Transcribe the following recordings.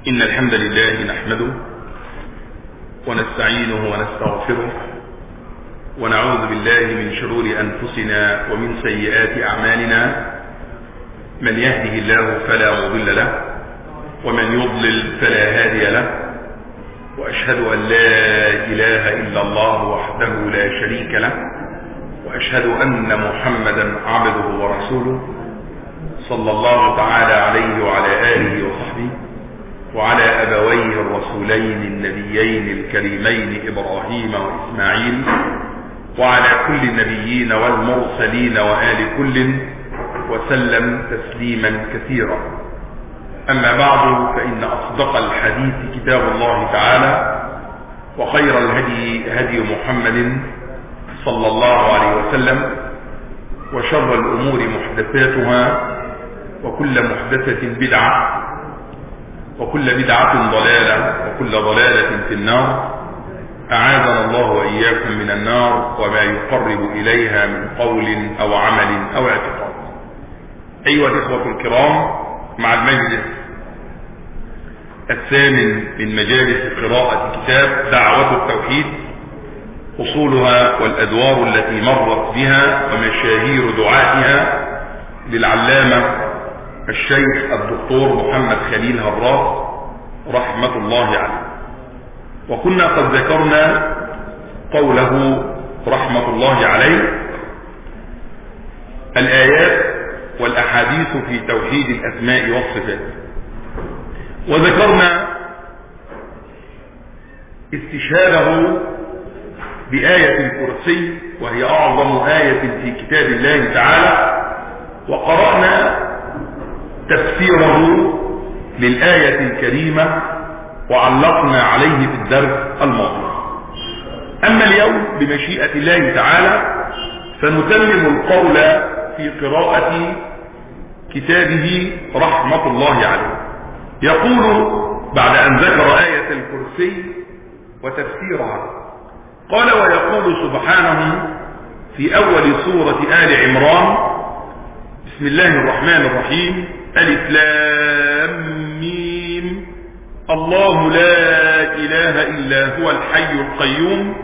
إن الحمد لله نحمده ونستعينه ونستغفره ونعوذ بالله من شرور أنفسنا ومن سيئات أعمالنا. من يهده الله فلا مضل له ومن يضلل فلا هادي له، وأشهد أن لا إله إلا الله وحده لا شريك له، وأشهد أن محمدا عبده ورسوله صلى الله تعالى عليه وعلى آله وصحبه وعلى أبويه الرسولين النبيين الكريمين إبراهيم وإسماعيل وعلى كل النبيين والمرسلين وآل كل وسلم تسليما كثيرا. أما بعد، فإن أصدق الحديث كتاب الله تعالى، وخير الهدي هدي محمد صلى الله عليه وسلم، وشر الأمور محدثاتها، وكل محدثة بدعة، وكل بدعة ضلالة، وكل ضلالة في النار. أعاذنا الله وإياكم من النار وما يقرب إليها من قول أو عمل أو اعتقاد. أيها الإخوة الكرام، مع المجلس الثامن من مجالس قراءة كتاب دعوة التوحيد، أصولها والأدوار التي مرت بها ومشاهير دعاتها، للعلامة الشيخ الدكتور محمد خليل هراس رحمة الله عليه. وكنا قد ذكرنا قوله رحمة الله عليه الآيات والأحاديث في توحيد الأسماء والصفات، وذكرنا استشهاده بآية الكرسي، وهي أعظم آية في كتاب الله تعالى، وقرأنا تفسيره للآية الكريمة وعلقنا عليه في الدرس الماضي. أما اليوم بمشيئة الله تعالى سنتمم القول في قراءة كتابه رحمة الله عليه. يقول بعد أن ذكر آية الكرسي وتفسيرها، قال: ويقول سبحانه في أول سورة آل عمران: بسم الله الرحمن الرحيم، ألف لام ميم، الله لا إله إلا هو الحي القيوم،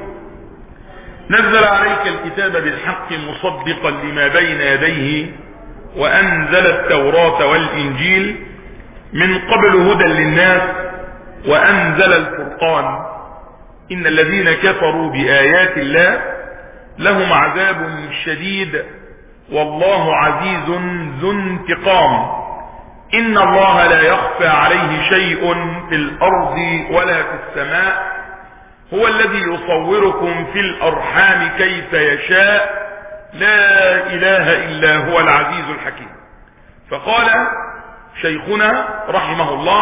نزل عليك الكتاب بالحق مصدقا لما بين يديه، وأنزل التوراة والإنجيل من قبل هدى للناس، وأنزل الفرقان، إن الذين كفروا بآيات الله لهم عذاب شديد، والله عزيز ذو انتقام، إن الله لا يخفى عليه شيء في الأرض ولا في السماء، هو الذي يصوركم في الأرحام كيف يشاء، لا إله إلا هو العزيز الحكيم. فقال شيخنا رحمه الله،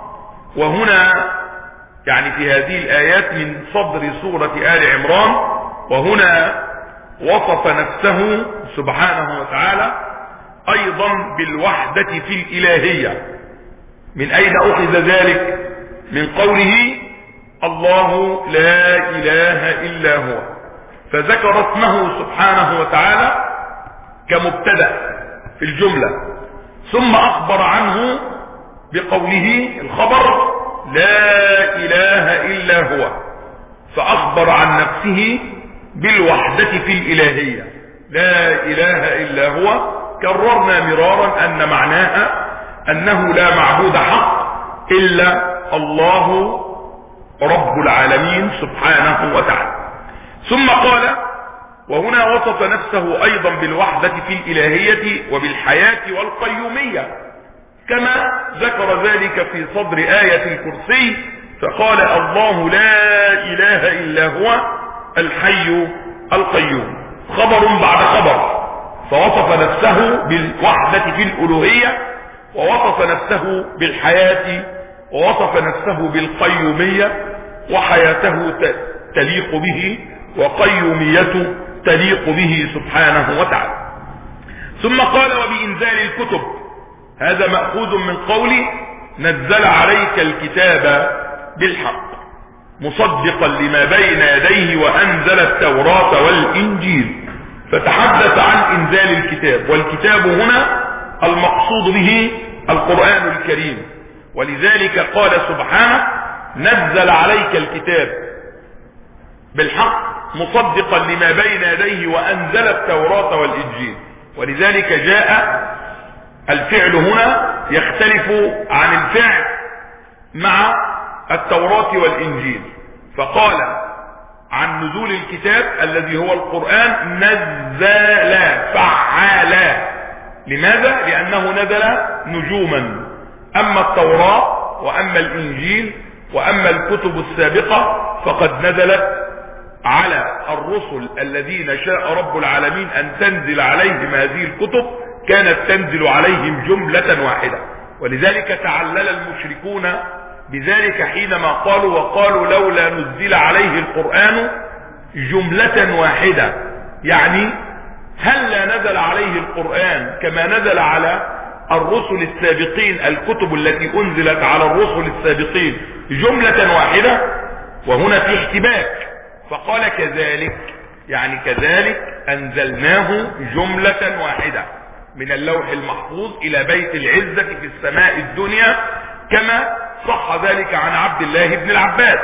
وهنا يعني في هذه الآيات من صدر سورة آل عمران، وهنا وصف نفسه سبحانه وتعالى أيضا بالوحدة في الإلهية. من أين أخذ ذلك؟ من قوله الله لا إله إلا هو، فذكر اسمه سبحانه وتعالى كمبتدأ في الجملة، ثم أخبر عنه بقوله الخبر لا إله إلا هو، فأخبر عن نفسه بالوحدة في الإلهية، لا إله إلا هو. كررنا مرارا أن معناها أنه لا معبود حق إلا الله رب العالمين سبحانه وتعالى. ثم قال: وهنا وصف نفسه أيضا بالوحدة في الإلهية وبالحياة والقيومية، كما ذكر ذلك في صدر آية الكرسي، فقال: الله لا إله إلا هو الحي القيوم، خبر بعد خبر، فوصف نفسه بالوحدة في الألوهية، ووصف نفسه بالحياة، ووصف نفسه بالقيومية، وحياته تليق به وقيوميته تليق به سبحانه وتعالى. ثم قال: وبإنزال الكتب، هذا مأخوذ من قوله نزل عليك الكتاب بالحق مصدقا لما بين يديه، وأنزل التوراة والإنجيل، فتحدث عن إنزال الكتاب، والكتاب هنا المقصود به القرآن الكريم، ولذلك قال سبحانه نزل عليك الكتاب بالحق مصدقا لما بين يديه وأنزل التوراة والإنجيل. ولذلك جاء الفعل هنا يختلف عن الفعل مع التوراة والإنجيل، فقال عن نزول الكتاب الذي هو القرآن نزل فعل. لماذا؟ لأنه نزل نجوما. أما التوراة وأما الإنجيل وأما الكتب السابقة فقد نزلت على الرسل الذين شاء رب العالمين أن تنزل عليهم هذه الكتب، كانت تنزل عليهم جملة واحدة. ولذلك تعلل المشركون بذلك حينما قالوا وقالوا لولا نزل عليه القرآن جملة واحدة، يعني هل لا نزل عليه القرآن كما نزل على الرسل السابقين الكتب التي أنزلت على الرسل السابقين جملة واحدة؟ وهنا في احتباك، فقال كذلك، يعني كذلك أنزلناه جملة واحدة من اللوح المحفوظ إلى بيت العزة في السماء الدنيا، كما صح ذلك عن عبد الله بن العباس.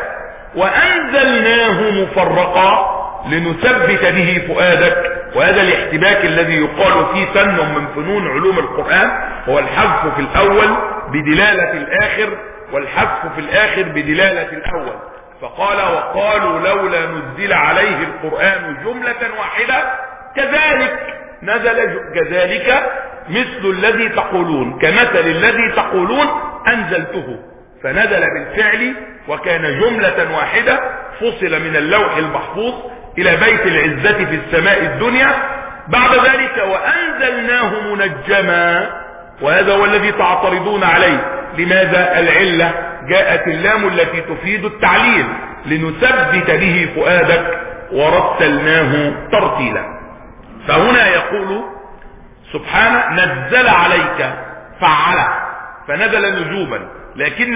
وأنزلناه مفرقا لنثبت به فؤادك. وهذا الاحتباك الذي يقال فيه فن من فنون علوم القرآن، هو الحذف في الأول بدلالة الآخر والحذف في الآخر بدلالة الأول. فقال وقالوا لولا نزل عليه القرآن جملة واحدة كذلك نزل كذلك مثل الذي تقولون، كمثل الذي تقولون أنزلته، فنزل بالفعل وكان جملة واحدة فصل من اللوح المحفوظ إلى بيت العزة في السماء الدنيا. بعد ذلك وأنزلناه منجما، وهذا هو الذي تعترضون عليه. لماذا؟ العلة جاءت اللام التي تفيد التعليل لنثبت به فؤادك ورتلناه ترتيلا. فهنا يقول سبحانه نزل عليك فعل، فنزل نجوما. لكن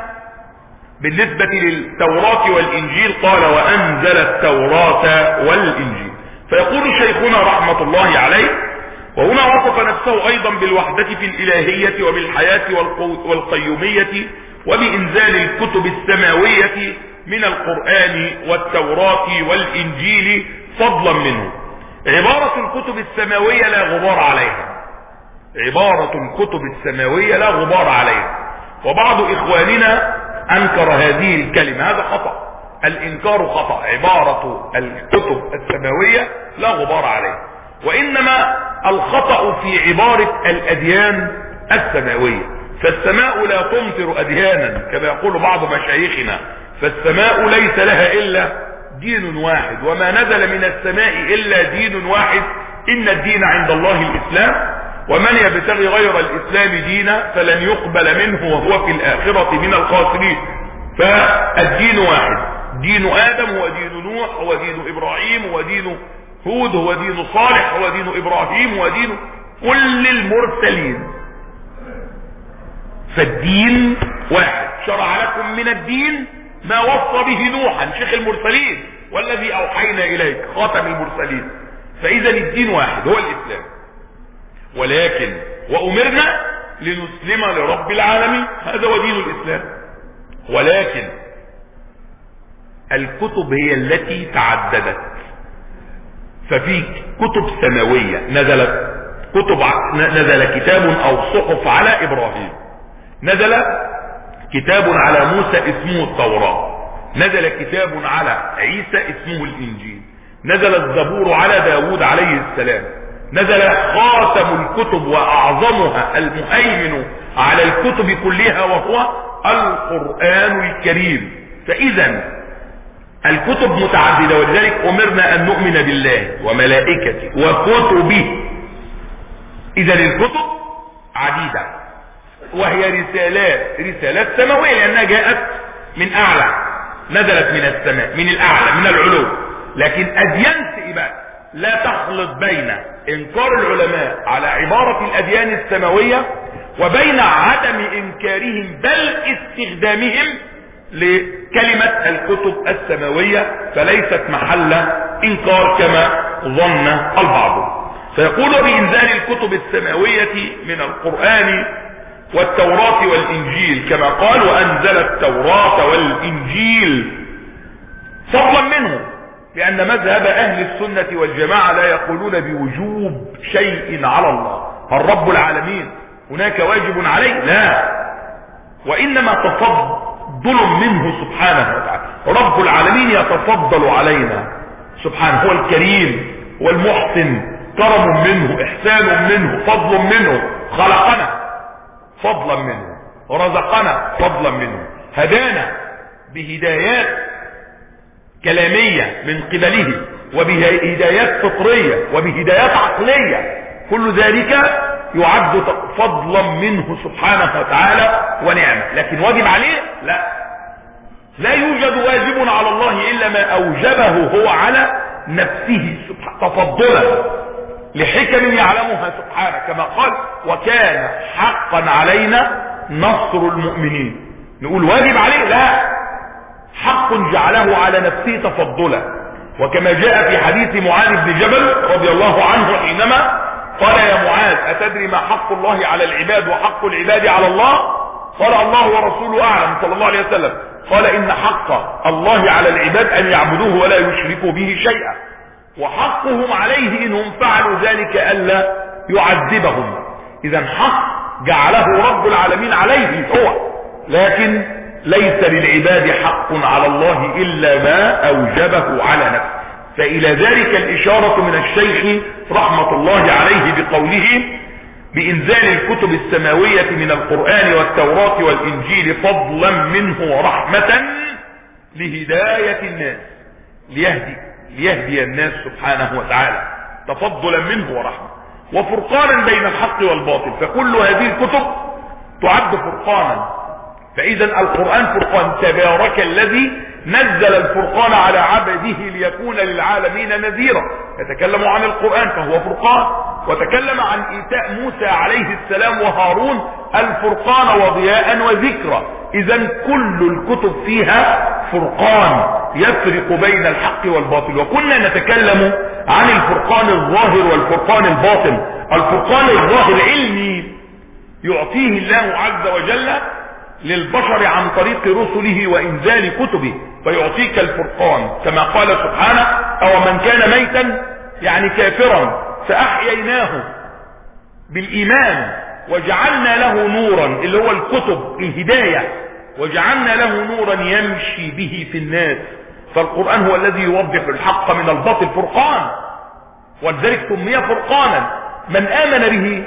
بالنسبة للتوراة والإنجيل قال وأنزل التوراة والإنجيل. فيقول شيخنا رحمة الله عليه وهنا وصف نفسه أيضا بالوحدة في الإلهية وبالحياة والقيومية وبإنزال الكتب السماوية من القرآن والتوراة والإنجيل فضلا منه. عبارة الكتب السماوية لا غبار عليها، عبارة الكتب السماوية لا غبار عليها. وبعض إخواننا أنكر هذه الكلمة، هذا خطأ، الإنكار خطأ. عبارة الكتب السماوية لا غبار عليها، وإنما الخطأ في عبارة الأديان السماوية. فالسماء لا تمطر أديانا كما يقول بعض مشايخنا، فالسماء ليس لها إلا دين واحد، وما نزل من السماء إلا دين واحد، إن الدين عند الله الإسلام، ومن يبتغي غير الإسلام دينا فلن يقبل منه وهو في الآخرة من الخاسرين. فالدين واحد، دين آدم هو دين نوح، هو دين إبراهيم، هو دين هود، هو دين صالح، هو دين إبراهيم، هو دين كل المرسلين. فالدين واحد. شرع لكم من الدين ما وصى به نوحا شيخ المرسلين والذي أوحينا إليك خاتم المرسلين. فإذا الدين واحد هو الإسلام، ولكن وأمرنا لنسلم لرب العالمين، هذا هو دين الإسلام. ولكن الكتب هي التي تعددت، ففي كتب سماوية نزلت، نزل كتاب أو صحف على إبراهيم، نزل كتاب على موسى اسمه التوراة، نزل كتاب على عيسى اسمه الإنجيل، نزل الزبور على داود عليه السلام، نزل خاتم الكتب وأعظمها المهيمن على الكتب كلها وهو القرآن الكريم. فإذا الكتب متعددة، ولذلك أمرنا أن نؤمن بالله وملائكته وكتبه. إذا الكتب عديدة وهي رسالات سماوية، لأنها جاءت من أعلى، نزلت من السماء، من الأعلى، من العلو. لكن أديان بقى لا تخلط بين إنكار العلماء على عبارة الأديان السماوية وبين عدم إنكارهم بل استخدامهم لكلمة الكتب السماوية، فليست محل إنكار كما ظن البعض. فيقول بإنزال الكتب السماوية من القرآن والتوراة والإنجيل، كما قال وأنزل التوراة والإنجيل فضلا منه، لأن مذهب أهل السنة والجماعة لا يقولون بوجوب شيء على الله. الرب العالمين هناك واجب عليه؟ لا، وإنما تفضل منه سبحانه وتعالى. رب العالمين يتفضل علينا سبحانه، هو الكريم والمحسن، كرم منه، إحسان منه، فضل منه، خلقنا فضلا منه، ورزقنا فضلا منه، هدانا بهدايات كلامية من قبله، وبهدايات فطرية، وبهدايات عقلية، كل ذلك يعد فضلا منه سبحانه وتعالى ونعمة. لكن واجب عليه؟ لا يوجد واجب على الله إلا ما أوجبه هو على نفسه تفضلا لحكم يعلمها سبحانه، كما قال وكان حقا علينا نصر المؤمنين. نقول واجب عليه؟ لا، حق جعله على نفسه تفضلا، وكما جاء في حديث معاذ بن جبل رضي الله عنه حينما قال يا معاذ أتدري ما حق الله على العباد وحق العباد على الله؟ قال الله ورسوله أعلم صلى الله عليه وسلم. قال إن حق الله على العباد أن يعبدوه ولا يشركوا به شيئا، وحقهم عليه إنهم فعلوا ذلك ألا يعذبهم. إذا حق جعله رب العالمين عليه هو، لكن ليس للعباد حق على الله إلا ما أوجبه على نفسه. فإلى ذلك الإشارة من الشيخ رحمة الله عليه بقوله بإنزال الكتب السماوية من القرآن والتوراة والإنجيل فضلا منه ورحمة لهداية الناس، ليهدي الناس سبحانه وتعالى، تفضلا منه ورحمة، وفرقانا بين الحق والباطل. فكل هذه الكتب تعد فرقانا. فإذا القرآن فرقان، تبارك الذي نزل الفرقان على عبده ليكون للعالمين نذيرا. يتكلم عن القرآن فهو فرقان، وتكلم عن إيتاء موسى عليه السلام وهارون الفرقان وضياء وذكرى. إذا كل الكتب فيها فرقان يفرق بين الحق والباطل. وكنا نتكلم عن الفرقان الظاهر والفرقان الباطن. الفرقان الظاهر علمي يعطيه الله عز وجل للبشر عن طريق رسله وإنزال كتبه، فيعطيك الفرقان كما قال سبحانه أو من كان ميتا يعني كافرا فأحييناه بالإيمان وجعلنا له نورا، اللي هو الكتب الهداية، وجعلنا له نورا يمشي به في الناس. فالقرآن هو الذي يوضح الحق من الباطل، فرقان، ولذلك سمي فرقانا. من آمن به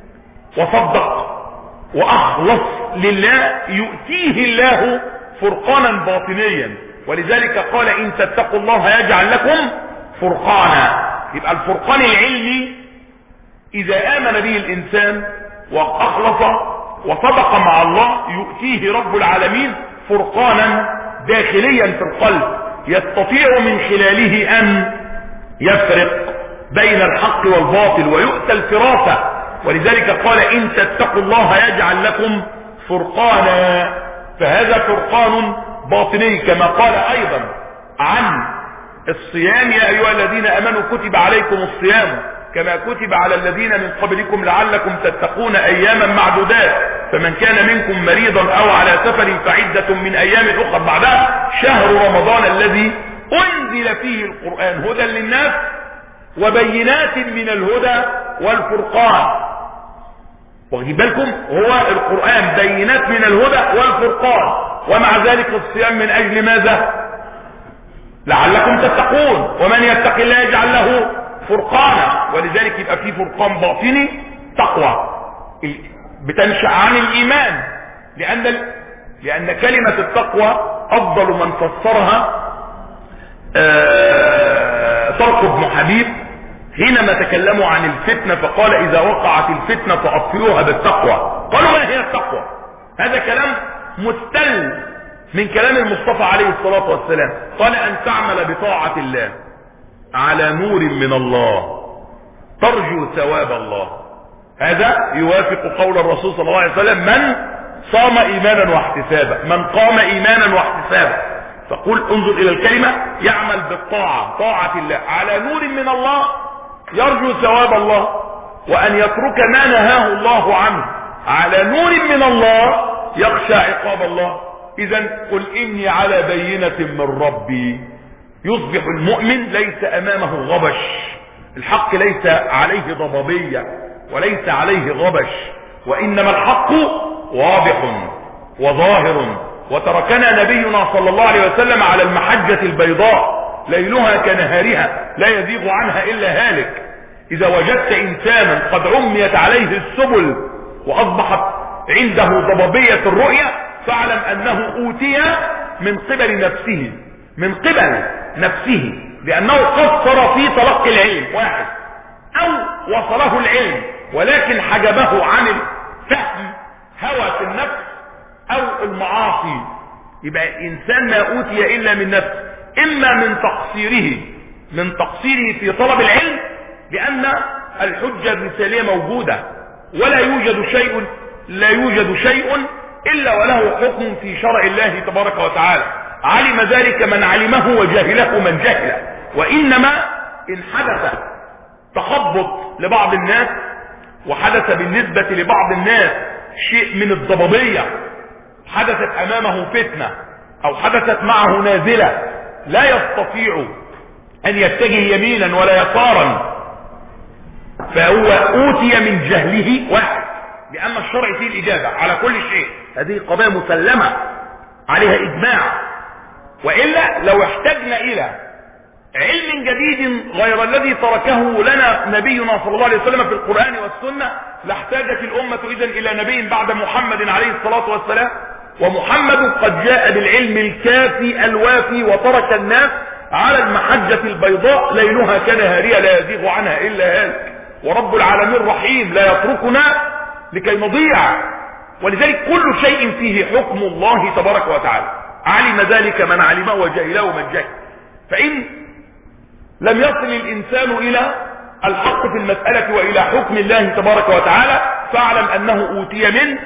وصدق وأخلص لله يؤتيه الله فرقانا باطنيا، ولذلك قال إن تتقوا الله يجعل لكم فرقانا. يبقى الفرقان العلمي إذا آمن به الإنسان وأخلص وصدق مع الله يؤتيه رب العالمين فرقانا داخليا في القلب يستطيع من خلاله أن يفرق بين الحق والباطل ويؤتى الفراسة. ولذلك قال إن تتقوا الله يجعل لكم فرقانا، فهذا فرقان باطني. كما قال أيضا عن الصيام يا أيها الذين آمنوا كتب عليكم الصيام كما كتب على الذين من قبلكم لعلكم تتقون أياما معدودات، فمن كان منكم مريضا أو على سفر فعدة من أيام أخرى. بعدها شهر رمضان الذي أنزل فيه القرآن هدى للناس وبينات من الهدى والفرقان. واخدين بالكم، هو القرآن بينات من الهدى والفرقان، ومع ذلك الصيام من أجل ماذا؟ لعلكم تتقون، ومن يتق الله يجعل له فرقانا. ولذلك يبقى في فرقان باطني تقوى بتنشأ عن الإيمان، لأن كلمة التقوى أفضل من فسرها طلق بن حبيب حينما تكلموا عن الفتنة، فقال إذا وقعت الفتنة فأطفئوها بالتقوى. قالوا ما هي التقوى؟ هذا كلام مستل من كلام المصطفى عليه الصلاة والسلام. قال أن تعمل بطاعة الله على نور من الله ترجو ثواب الله. هذا يوافق قول الرسول صلى الله عليه وسلم من صام إيمانا واحتسابا، من قام إيمانا واحتسابا. فقل انظر إلى الكلمة، يعمل بالطاعة، طاعة الله على نور من الله يرجو ثواب الله، وأن يترك ما نهاه الله عنه على نور من الله يخشى عقاب الله. اذا قل اني على بينة من ربي. يصبح المؤمن ليس امامه غبش، الحق ليس عليه ضبابية وليس عليه غبش، وانما الحق واضح وظاهر. وتركنا نبينا صلى الله عليه وسلم على المحجة البيضاء ليلها كنهارها لا يزيغ عنها الا هالك. اذا وجدت انسانا قد عميت عليه السبل واصبحت عنده ضبابية الرؤية فاعلم انه اوتي من قبل نفسه، من قبل نفسه، لانه قصر في تلقي العلم واحد، او وصله العلم ولكن حجبه عن الفهم هوى في النفس او المعاصي. يبقى انسان ما اوتي الا من نفسه، اما من تقصيره في طلب العلم، لان الحجة الرسالية موجودة ولا يوجد شيء الا وله حكم في شرع الله تبارك وتعالى. علم ذلك من علمه وجهله من جهله. وانما ان حدث تخبط لبعض الناس وحدث بالنسبة لبعض الناس شيء من الضبابية، حدثت امامه فتنة او حدثت معه نازلة لا يستطيع ان يتجه يمينا ولا يسارا، فهو اوتي من جهله واحد، لان الشرع فيه الاجابة على كل شيء. هذه قضية مسلمة عليها اجماع. وإلا لو احتجنا الى علم جديد غير الذي تركه لنا نبينا صلى الله عليه وسلم في القرآن والسنة لاحتاجت الامة اذن الى نبي بعد محمد عليه الصلاة والسلام. ومحمد قد جاء بالعلم الكافي الوافي وترك الناس على المحجة البيضاء ليلها كنهارها لا يزيغ عنها الا هالك. ورب العالمين رحيم لا يتركنا لكي نضيع، ولذلك كل شيء فيه حكم الله تبارك وتعالى. علم ذلك من علمه وجهله من جهل. فإن لم يصل الإنسان إلى الحق في المسألة وإلى حكم الله تبارك وتعالى فاعلم أنه أوتي من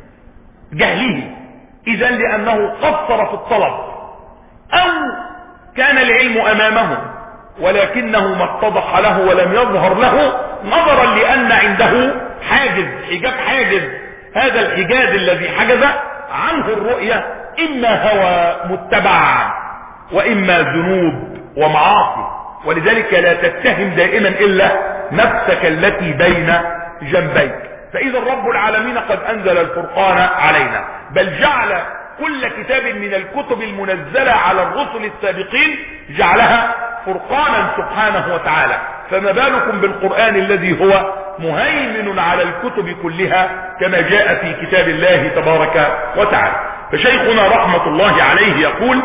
جهله، إذن لأنه قصر في الطلب، أو كان العلم أمامه ولكنه ما اتضح له ولم يظهر له نظرا لأن عنده حجاب حاجز. هذا الحجاز الذي حجز عنه الرؤية إما هوى متبع وإما ذنوب ومعاصي. ولذلك لا تتهم دائما إلا نفسك التي بين جنبيك. فإذا رب العالمين قد أنزل الفرقان علينا، بل جعل كل كتاب من الكتب المنزلة على الرسل السابقين جعلها فرقانا سبحانه وتعالى، فما بالكم بالقرآن الذي هو مهيمن على الكتب كلها كما جاء في كتاب الله تبارك وتعالى. فشيخنا رحمة الله عليه يقول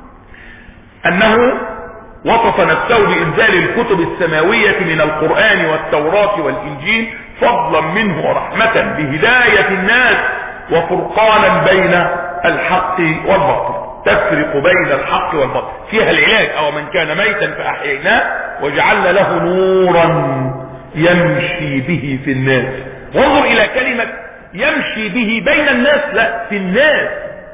أنه وصف نفسه بإنزال الكتب السماوية من القرآن والتوراة والإنجيل فضلا منه ورحمة بهداية الناس وفرقانا بين الحق والباطل. تفرق بين الحق والباطل، فيها العلاج. أو من كان ميتا فأحييناه وجعلنا له نورا يمشي به في الناس. وانظر إلى كلمة يمشي به بين الناس، لا في الناس،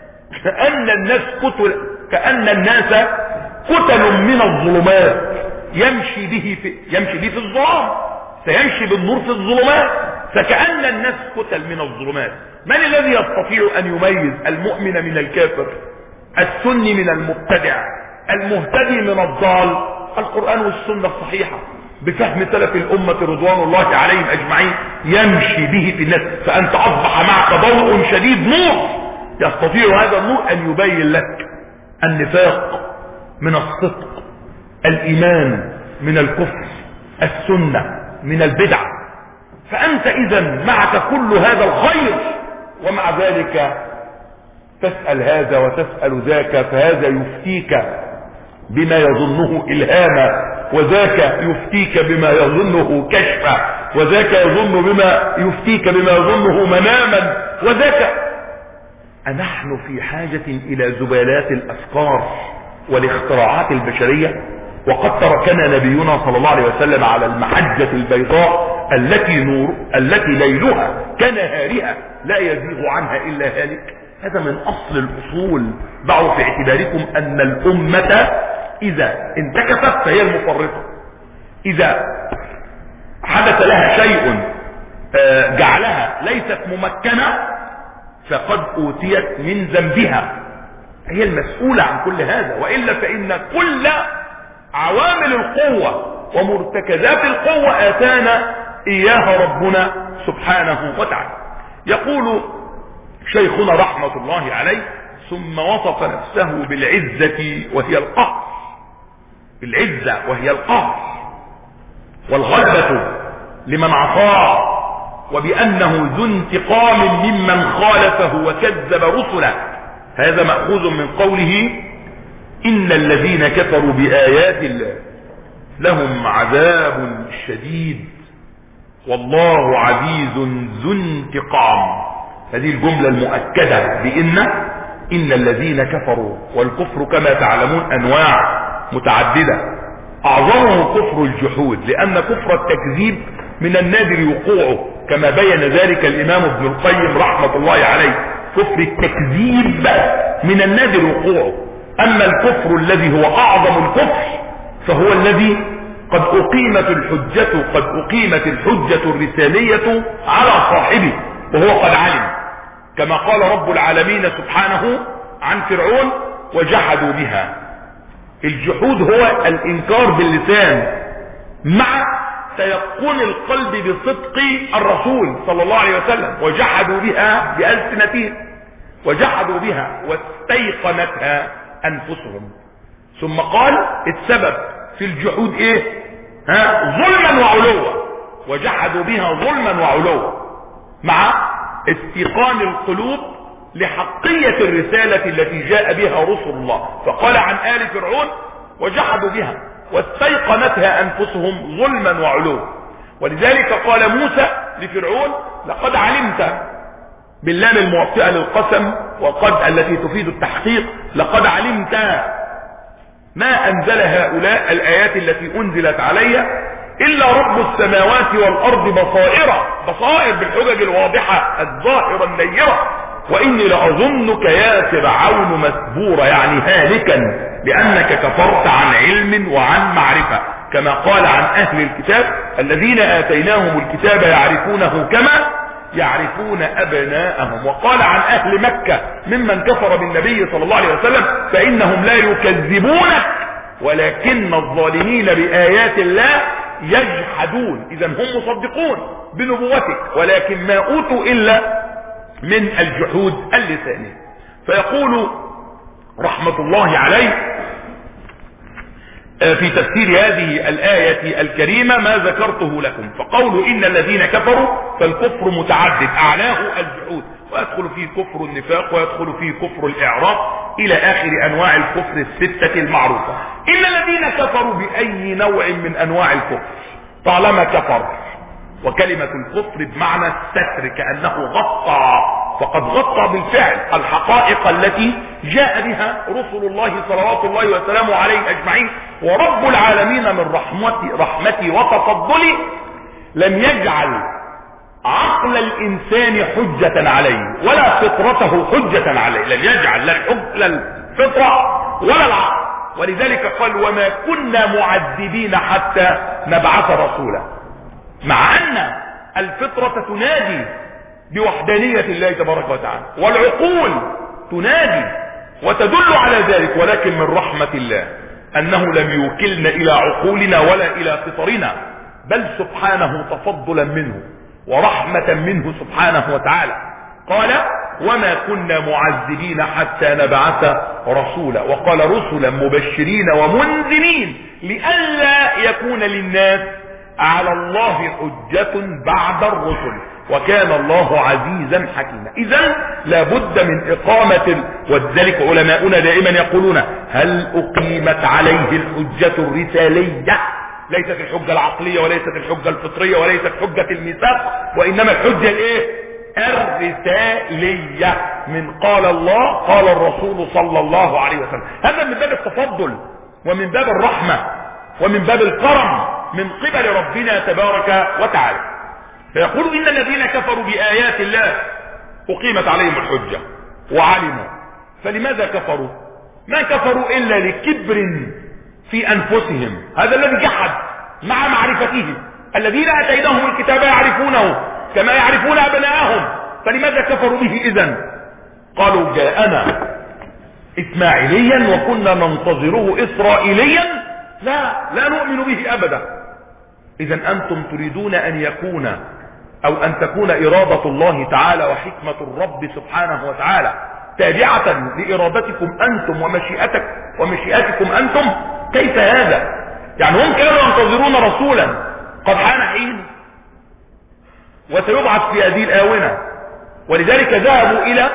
كأن الناس كتل من الظلمات يمشي به في الظلام، سيمشي بالنور في الظلمات، فكأن الناس كتل من الظلمات. من الذي يستطيع أن يميز المؤمن من الكافر، السني من المبتدع، المهتدي من الضال؟ القرآن والسنة الصحيحة بفهم سلف الأمة رضوان الله عليهم أجمعين يمشي به في الناس. فأنت أصبح معك ضوء شديد نور، يستطيع هذا النور أن يبين لك النفاق من الصدق، الإيمان من الكفر، السنة من البدع. فأنت إذن معك كل هذا الخير، ومع ذلك تسأل هذا وتسأل ذاك، فهذا يفتيك بما يظنه إلهاما، وذاك يفتيك بما يظنه كشفا، وذاك يفتيك بما يظنه مناما، وذاك. أنحن في حاجة إلى زبالات الأفكار والاختراعات البشرية؟ وقد تركنا نبينا صلى الله عليه وسلم على المحجة البيضاء التي ليلها كنهارها لا يزيغ عنها إلا هالك. هذا من أصل الأصول. ضعوا في اعتباركم أن الأمة إذا انتكست فهي المفرطة، إذا حدث لها شيء جعلها ليست ممكنة فقد اوتيت من ذنبها، هي المسؤولة عن كل هذا، وإلا فإن كل عوامل القوة ومرتكزات القوة آتانا إياها ربنا سبحانه وتعالى. يقول شيخنا رحمة الله عليه: ثم وصف نفسه بالعزة وهي القهر، بالعزة وهي القهر والغلبة لمن عصاه، وبأنه ذو انتقام ممن خالفه وكذب رسله. هذا مأخوذ من قوله: إن الذين كفروا بآيات الله لهم عذاب شديد والله عزيز ذو انتقام. هذه الجملة المؤكدة إن الذين كفروا، والكفر كما تعلمون أنواع متعددة، أعظمه كفر الجحود، لأن كفر التكذيب من النادر وقوعه كما بين ذلك الإمام ابن القيم رحمة الله عليه. كفر التكذيب من النادر وقوعه، أما الكفر الذي هو أعظم الكفر فهو الذي قد أقيمت الحجة الرسالية على صاحبه وهو قد علم، كما قال رب العالمين سبحانه عن فرعون: وجحدوا بها. الجحود هو الإنكار باللسان مع تيقن القلب بصدق الرسول صلى الله عليه وسلم. وجحدوا بها بألسنتهم، وجحدوا بها واستيقنتها أنفسهم. ثم قال السبب في الجحود ايه؟ ظلما وعلوا، وجحدوا بها ظلما وعلوا، مع استيقان القلوب لحقية الرسالة التي جاء بها رسل الله. فقال عن آل فرعون: وجحدوا بها واستيقنتها أنفسهم ظلما وعلوا. ولذلك قال موسى لفرعون: لقد علمت، باللام الموطئة للقسم وقد التي تفيد التحقيق، لقد علمت ما أنزل هؤلاء الآيات التي أنزلت علي إلا رب السماوات والأرض بصائر بالحجج الواضحة الظاهرة النيرة، وإني لأظنك يا فرعون مسبورا، يعني هالكا، لأنك كفرت عن علم وعن معرفة، كما قال عن أهل الكتاب: الذين آتيناهم الكتاب يعرفونه كما يعرفون أبناءهم. وقال عن أهل مكة ممن كفر بالنبي صلى الله عليه وسلم: فإنهم لا يكذبونك ولكن الظالمين بآيات الله يجحدون. إذا هم مصدقون بنبوتك ولكن ما أوتوا إلا من الجحود اللساني. فيقول رحمة الله عليه في تفسير هذه الآية الكريمة ما ذكرته لكم، فقولوا إن الذين كفروا فالكفر متعدد، أعلاه الجحود، ويدخل فيه كفر النفاق، ويدخل فيه كفر الإعراض، إلى آخر أنواع الكفر الستة المعروفة. إن الذين كفروا بأي نوع من أنواع الكفر طالما كفر، وكلمة الكفر بمعنى الستر، كأنه غطى، فقد غطى بالفعل الحقائق التي جاء بها رسل الله صلوات الله وسلامه عليه أجمعين. ورب العالمين من رحمتي وتفضلي لم يجعل عقل الإنسان حجة عليه ولا فطرته حجة عليه، لم يجعل لا الفطرة ولا العقل. ولذلك قال: وما كنا معذبين حتى نبعث رسولا، مع أن الفطرة تنادي بوحدانية الله تبارك وتعالى، والعقول تنادي وتدل على ذلك، ولكن من رحمة الله أنه لم يوكلنا إلى عقولنا ولا إلى فطرنا، بل سبحانه تفضلا منه ورحمة منه سبحانه وتعالى قال: وما كنا معذبين حتى نبعث رسولا. وقال: رسلا مبشرين ومنذرين لئلا يكون للناس على الله حجة بعد الرسل، وكان الله عزيزا حكيما. إذن لابد من إقامة، وذلك علماؤنا دائما يقولون: هل أقيمت عليه الحجة الرسالية؟ ليست الحجة العقلية وليست الحجة الفطرية وليست حجة الميثاق، وإنما الحجة الايه؟ الرسالية، من قال الله قال الرسول صلى الله عليه وسلم. هذا من باب التفضل ومن باب الرحمة ومن باب الكرم من قبل ربنا تبارك وتعالى. فيقول: إن الذين كفروا بآيات الله أقيمت عليهم الحجة وعلموا. فلماذا كفروا؟ ما كفروا إلا لكبر في أنفسهم، هذا الذي جحد مع معرفته. الذين أتيناهم الكتاب يعرفونه كما يعرفون أبناءهم، فلماذا كفروا به إذن؟ قالوا جاءنا إسماعيليا وكنا ننتظره إسرائيليا، لا نؤمن به أبدا. إذن أنتم تريدون أن يكون أو أن تكون إرادة الله تعالى وحكمة الرب سبحانه وتعالى تابعة لإرادتكم أنتم ومشيئتكم أنتم؟ كيف هذا؟ يعني هم كانوا ينتظرون رسولا قد حان حين وسيبعث في هذه الآونة، ولذلك ذهبوا إلى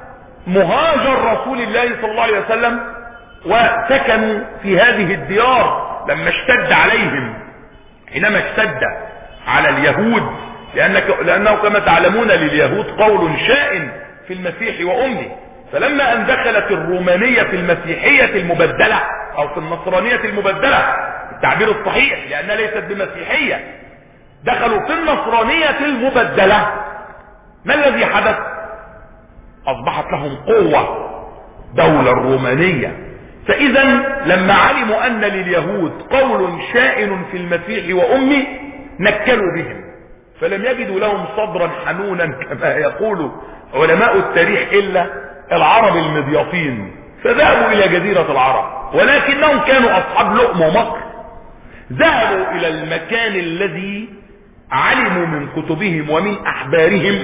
مهاجر رسول الله صلى الله عليه وسلم وسكنوا في هذه الديار لما اشتد عليهم، حينما اشتد على اليهود، لأنه كما تعلمون لليهود قول شائن في المسيح وأمه، فلما أن دخلت الرومانية في المسيحية المبدلة أو في النصرانية المبدلة التعبير الصحيح لأنها ليست بمسيحية، دخلوا في النصرانية المبدلة، ما الذي حدث؟ أصبحت لهم قوة دولة الرومانية. فإذا لما علموا أن لليهود قول شائن في المسيح وأمه نكلوا بهم، فلم يجدوا لهم صدرا حنونا كما يقول علماء التاريخ إلا العرب المضيافين، فذهبوا إلى جزيرة العرب، ولكنهم كانوا أصحاب لؤم ومكر، ذهبوا إلى المكان الذي علموا من كتبهم ومن أحبارهم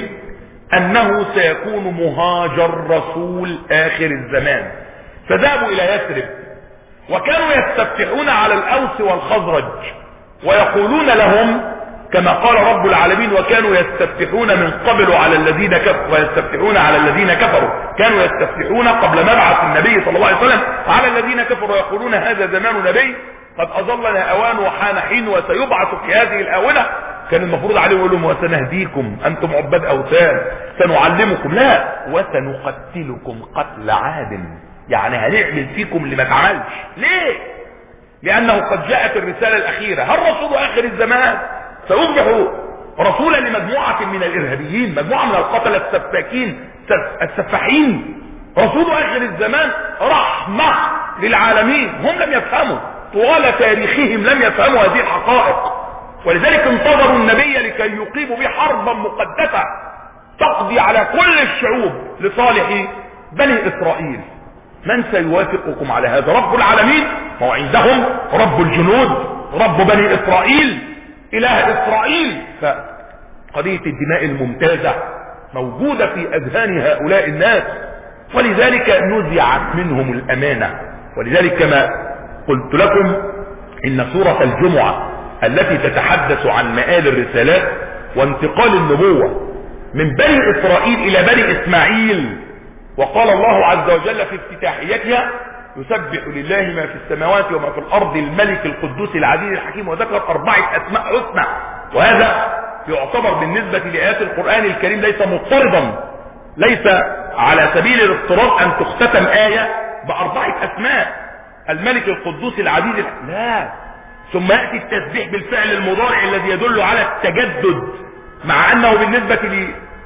أنه سيكون مهاجر رسول آخر الزمان، فذهبوا إلى يثرب، وكانوا يستفتحون على الأوس والخزرج ويقولون لهم كما قال رب العالمين وكانوا يستفتحون من قبل على الذين كفروا ويستفتحون على الذين كفروا، كانوا يستفتحون قبل مبعث النبي صلى الله عليه وسلم على الذين كفروا يقولون هذا زمان نبي قد أظلنا أوان وحان حين وسيبعث في هذه الآونة. كان المفروض عليه يقول لهم وسنهديكم أنتم عباد أوثان، سنعلمكم، لا وسنقتلكم قتل عاد، يعني هنعمل فيكم اللي ما اتعملش. ليه؟ لأنه قد جاءت الرسالة الأخيرة، هل رسول آخر الزمان سيصبح رسولا لمجموعة من الإرهابيين، مجموعة من القتلة السفاكين السفاحين؟ رسول آخر الزمان رحمة للعالمين، هم لم يفهموا طوال تاريخهم، لم يفهموا هذه الحقائق، ولذلك انتظروا النبي لكي يقيموا به حربا مقدسة تقضي على كل الشعوب لصالح بني إسرائيل. من سيوافقكم على هذا؟ رب العالمين، هو عندهم رب الجنود، رب بني إسرائيل، إله إسرائيل. فقضية الدماء الممتازة موجودة في أذهان هؤلاء الناس، ولذلك نزعت منهم الأمانة. ولذلك كما قلت لكم إن سورة الجمعة التي تتحدث عن مآل الرسالات وانتقال النبوة من بني إسرائيل إلى بني إسماعيل، وقال الله عز وجل في افتتاحيتها يسبح لله ما في السماوات وما في الأرض الملك القدوس العزيز الحكيم، وذكر 4 أسماء حسنى، وهذا يعتبر بالنسبة لآيات القرآن الكريم ليس مضطردا، ليس على سبيل الاضطراد أن تختتم آية ب4 أسماء، الملك القدوس العزيز لا، ثم يأتي التسبيح بالفعل المضارع الذي يدل على التجدد، مع أنه بالنسبة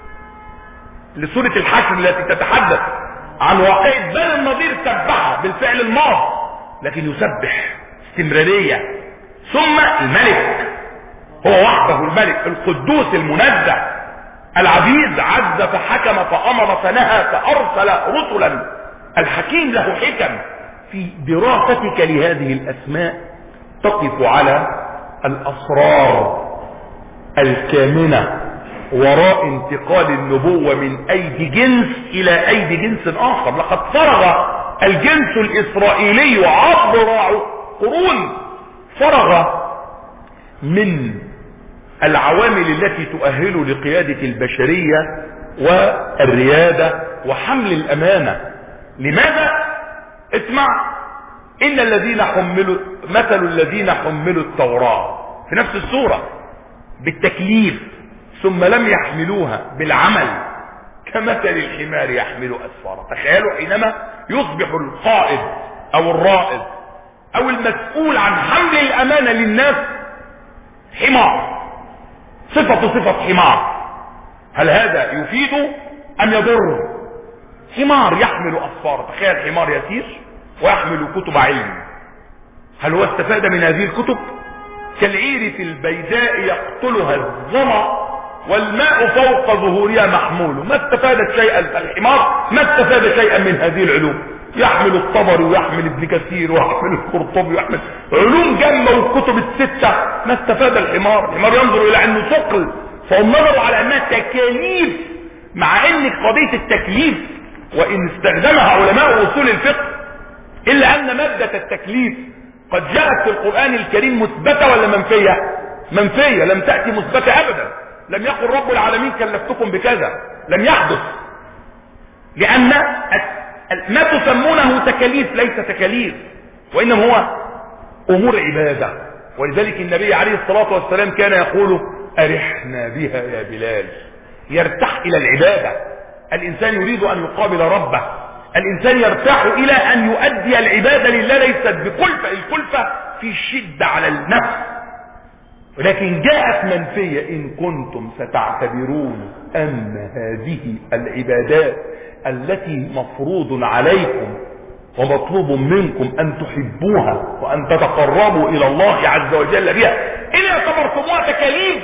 لسورة الحشر التي تتحدث عن واقعة بني النضير سبحها بالفعل الماضي، لكن يسبح استمرارية. ثم الملك هو وحده الملك القدوس المنزه العزيز، عز فحكم فأمر فنهى فأرسل رسلا، الحكيم له حكم. في دراستك لهذه الأسماء تقف على الأسرار الكامنة وراء انتقال النبوة من أيدي جنس إلى أيدي جنس آخر. لقد فرغ الجنس الإسرائيلي عبر قرون، فرغ من العوامل التي تؤهل لقيادة البشرية والريادة وحمل الأمانة. لماذا؟ اسمع، إن الذين حملوا مثل الذين حملوا التوراة في نفس السورة بالتكليف ثم لم يحملوها بالعمل كمثل الحمار يحمل أسفارا. تخيلوا حينما يصبح القائد أو الرائد أو المسؤول عن حمل الأمانة للناس حمار، صفة حمار، هل هذا يفيد أم يضر؟ حمار يحمل أسفارا. تخيل حمار يسير ويحمل كتب علم، هل هو استفاد من هذه الكتب؟ كالعير في البيداء يقتلها الظما والماء فوق ظهورها محمول. ما استفادت شيئا الحمار، ما استفاد شيئا من هذه العلوم. يحمل الطبري ويحمل ابن كثير ويحمل القرطبي ويحمل علوم جمة والكتب الستة، ما استفاد الحمار. الحمار ينظر الى انه ثقل، فهم نظروا على انها تكاليف، مع ان قضية التكليف وان استخدمها علماء اصول الفقه، الا ان مادة التكليف قد جاءت في القرآن الكريم مثبتة ولا منفية؟ منفية، لم تأتي مثبتة ابدا. لم يقل رب العالمين كلفتكم بكذا، لم يحدث، لان ما تسمونه تكاليف ليس تكاليف، وانما هو امور عبادة. ولذلك النبي عليه الصلاة والسلام كان يقول ارحنا بها يا بلال. يرتاح الى العبادة. الانسان يريد ان يقابل ربه، الانسان يرتاح الى ان يؤدي العبادة لله، ليست بكلفة. الكلفة في شدة على النفس، ولكن جاءت منفية: إن كنتم ستعتبرون أن هذه العبادات التي مفروض عليكم ومطلوب منكم أن تحبوها وأن تتقربوا إلى الله عز وجل بها، إن اعتبرتموها تكاليف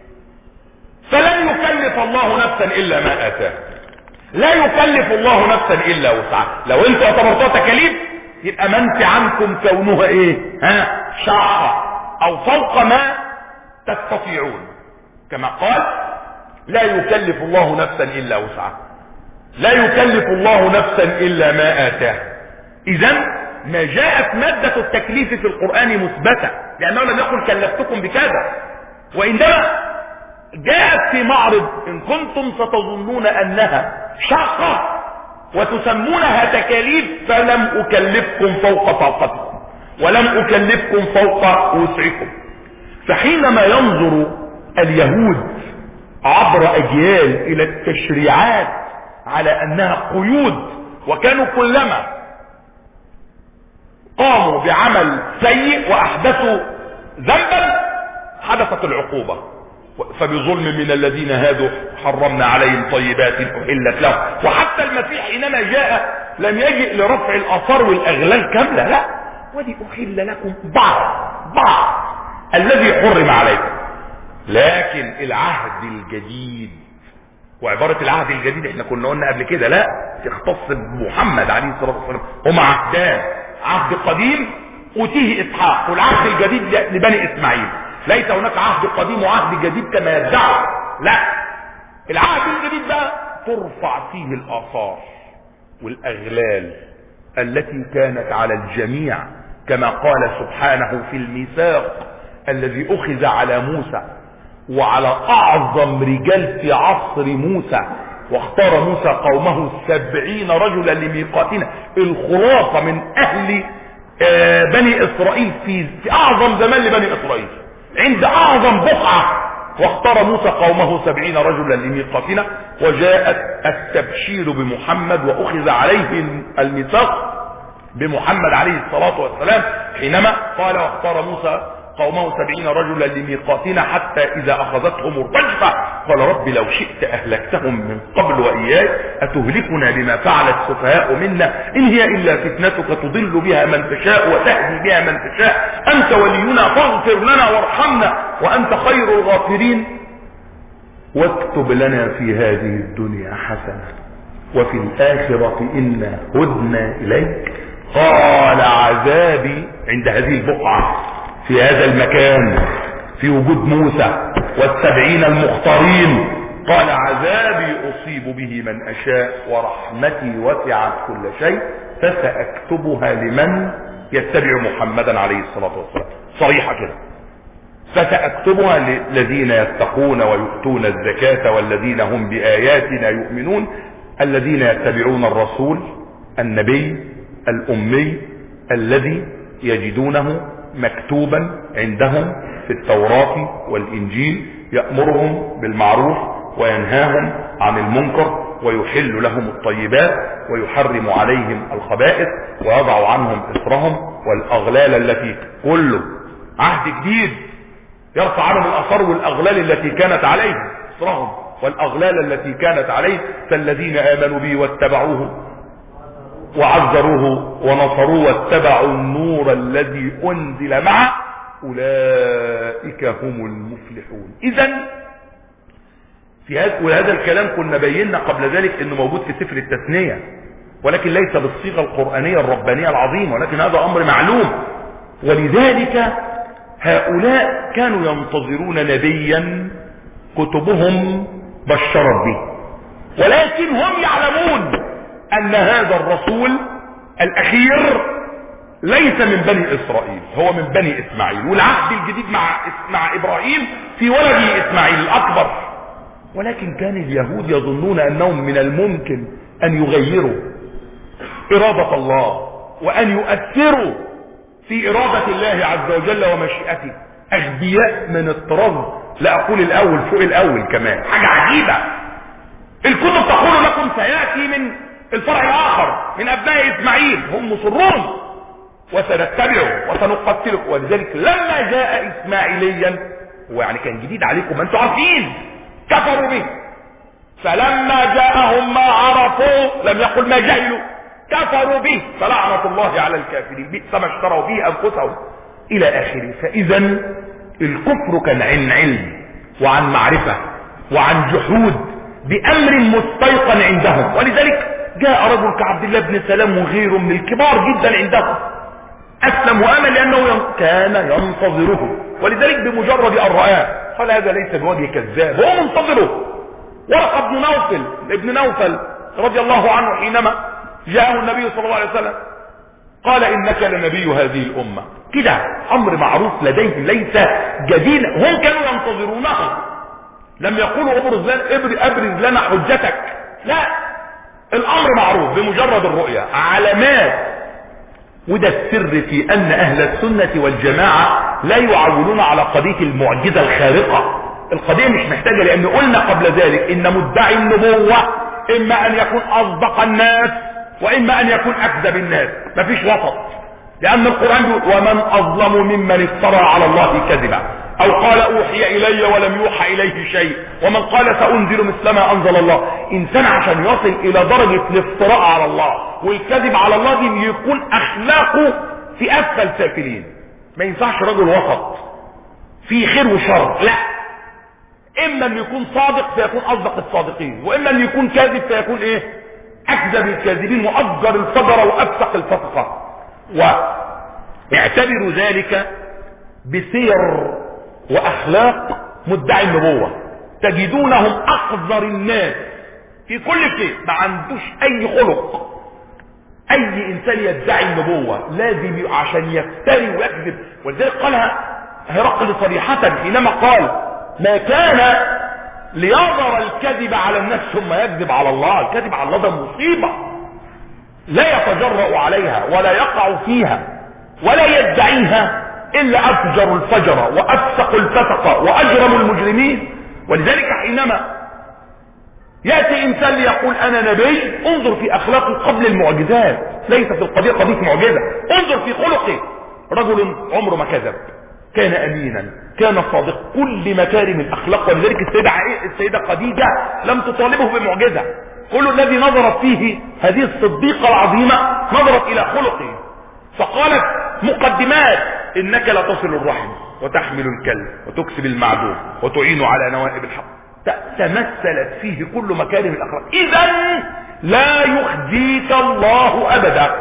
فلن يكلف الله نفسا إلا ما آتاه. لا يكلف الله نفسا إلا وسعها. لو أنتم اعتبرتوها تكاليف يبقى منفي عنكم كونها إيه؟ شاقة أو فوق ما تستطيعون. كما قال: لا يكلف الله نفسا الا وسعها، لا يكلف الله نفسا الا ما اتاه. اذا ما جاءت مادة التكليف في القرآن مثبتة، لانه لم يقل كلفتكم بكذا، وانما جاءت في معرض: ان كنتم ستظنون انها شاقة وتسمونها تكاليف فلم اكلفكم فوق طاقتكم ولم اكلفكم فوق وسعكم. فحينما ينظر اليهود عبر اجيال الى التشريعات على انها قيود، وكانوا كلما قاموا بعمل سيء واحدثوا ذنبا حدثت العقوبة. فبظلم من الذين هادوا حرمنا عليهم طيبات احلت لهم. وحتى المسيح حينما جاء لم يجئ لرفع الاثار والاغلال كاملة، لا، ولي احل لكم بعض الذي حرم عليكم. لكن العهد الجديد، وعبارة العهد الجديد احنا كنا قلنا قبل كده لا تختص بمحمد عليه الصلاة والسلام، هما عهدان: عهد قديم أوتيه إسحاق، والعهد الجديد لبني إسماعيل. ليس هناك عهد قديم وعهد جديد كما يدعوا، لا، العهد الجديد بقى ترفع فيه الآثار والأغلال التي كانت على الجميع، كما قال سبحانه في الميثاق الذي أخذ على موسى وعلى أعظم رجال في عصر موسى، واختار موسى قومه 70 رجلا لميقاتنا. الخلاصة من أهل بني إسرائيل في أعظم زمان لبني إسرائيل، عند أعظم بقعة، واختار موسى قومه 70 رجلا لميقاتنا. وجاءت التبشير بمحمد وأخذ عليه الميثاق بمحمد عليه الصلاة والسلام، حينما قال: واختار موسى قومه 70 رجلا لميقاتنا حتى إذا أخذتهم الرجفة قال: رب لو شئت أهلكتهم من قبل وإياي أتهلكنا بما فعل السفهاء منا إن هي إلا فتنتك تضل بها من تشاء وتهدي بها من تشاء أنت ولينا فاغفر لنا وارحمنا وأنت خير الغافرين واكتب لنا في هذه الدنيا حسنة وفي الآخرة إنا هدنا إليك. قال: عذابي عند هذه البقعة في هذا المكان في وجود موسى 70 المختارين، قال: عذابي أصيب به من أشاء ورحمتي وسعت كل شيء فسأكتبها لمن يتبع محمدا عليه الصلاة والسلام. صريحة كده، فسأكتبها للذين يتقون ويؤتون الزكاة والذين هم بآياتنا يؤمنون الذين يتبعون الرسول النبي الأمي الذي يجدونه مكتوبا عندهم في التوراة والإنجيل يأمرهم بالمعروف وينهاهم عن المنكر ويحل لهم الطيبات ويحرم عليهم الخبائث ويضع عنهم إصرهم والأغلال التي كله عهد جديد يرفع عنهم الأثر والأغلال التي كانت عليهم إصرهم والأغلال التي كانت عليه. فالذين آمنوا به واتبعوه وعذروه ونصروه واتبعوا النور الذي أنزل معه أولئك هم المفلحون. إذن وهذا الكلام كنا بينا قبل ذلك انه موجود في سفر التثنية، ولكن ليس بالصيغة القرآنية الربانية العظيمة، ولكن هذا امر معلوم. ولذلك هؤلاء كانوا ينتظرون نبيا كتبهم بشرت به، ولكن هم يعلمون ان هذا الرسول الاخير ليس من بني اسرائيل، هو من بني اسماعيل، والعهد الجديد مع ابراهيم في ولده اسماعيل الاكبر. ولكن كان اليهود يظنون انهم من الممكن ان يغيروا ارادة الله وان يؤثروا في ارادة الله عز وجل ومشيئته. اغبياء من الطراز، لا اقول الاول فوق الاول كمان، حاجة عجيبة. الكتب تقول لكم سيأتي من الفرع الاخر من ابناء اسماعيل، هم مصرون وسنتبعه وسنقتله. ولذلك لما جاء اسماعيليا، هو يعني كان جديد عليكم، ما انتم عارفين، كفروا به. فلما جاءهم ما عرفوا، لم يقل ما جهلوا، كفروا به، فلعنة الله على الكافرين، بئس ما اشتروا به انفسهم الى اخره. فاذا الكفر كان عن علم وعن معرفة وعن جحود بامر مستيقن عندهم. ولذلك جاء رجل كعبد الله بن سلام وغيره من الكبار جدا عندهم، اسلم وامن لانه كان ينتظره. ولذلك بمجرد ان رآه قال هذا ليس بوجه كذاب، هو منتظره. ورقة ابن نوفل رضي الله عنه حينما جاءه النبي صلى الله عليه وسلم قال انك لنبي هذه الامة. كده امر معروف لديهم، ليس جديد، هم كانوا ينتظرونه. لم يقولوا ابرز لنا حجتك، لا، الامر معروف بمجرد الرؤية، علامات. وده السر في ان اهل السنة والجماعة لا يعولون على قضية المعجزة الخارقة. القضية مش محتاجة، لان قلنا قبل ذلك ان مدعي النبوة اما ان يكون اصدق الناس واما ان يكون اكذب الناس، مفيش وسط. لان القرآن يقول ومن اظلم ممن افترى على الله كذبا او قال اوحي الي ولم يوحى اليه شيء ومن قال سانزل مثل ما انزل الله. انسان عشان يصل الى درجة الافتراء على الله والكذب على الله دي يكون اخلاقه في اسفل سافلين. ما ينفعش رجل وسط في خير وشر، لا، اما ان يكون صادق فيكون اصدق الصادقين، واما ان يكون كاذب فيكون ايه، اكذب الكاذبين وافجر الفجر وافسق الفسقة. واعتبروا ذلك بسير واخلاق مدعي النبوة، تجدونهم اقذر الناس في كل شيء، ما عندوش اي خلق. اي انسان يدعي النبوة لازم عشان يفتري ويكذب. ولذلك قالها هرقل صريحة حينما قال ما كان ليظهر الكذب على الناس ثم يكذب على الله. الكذب على الله ده مصيبة لا يتجرأ عليها ولا يقع فيها ولا يدعيها الا افجر الفجر وافسق الفسق واجرم المجرمين. ولذلك حينما يأتي انسان ليقول انا نبي، انظر في اخلاقه قبل المعجزات، ليس في القضية قضية معجزة، انظر في خلقه. رجل عمره ما كذب، كان امينا، كان صادق، كل مكارم الاخلاق. ولذلك السيدة خديجة لم تطالبه بمعجزة، كل الذي نظرت فيه هذه الصديقة العظيمة نظرت الى خلقه، فقالت مقدمات: انك لا تصل الرحم وتحمل الكلب وتكسب المعدوم وتعين على نوائب الحق. تمثلت فيه كل مكارم الاخلاق. اذا لا يخزيك الله ابدا،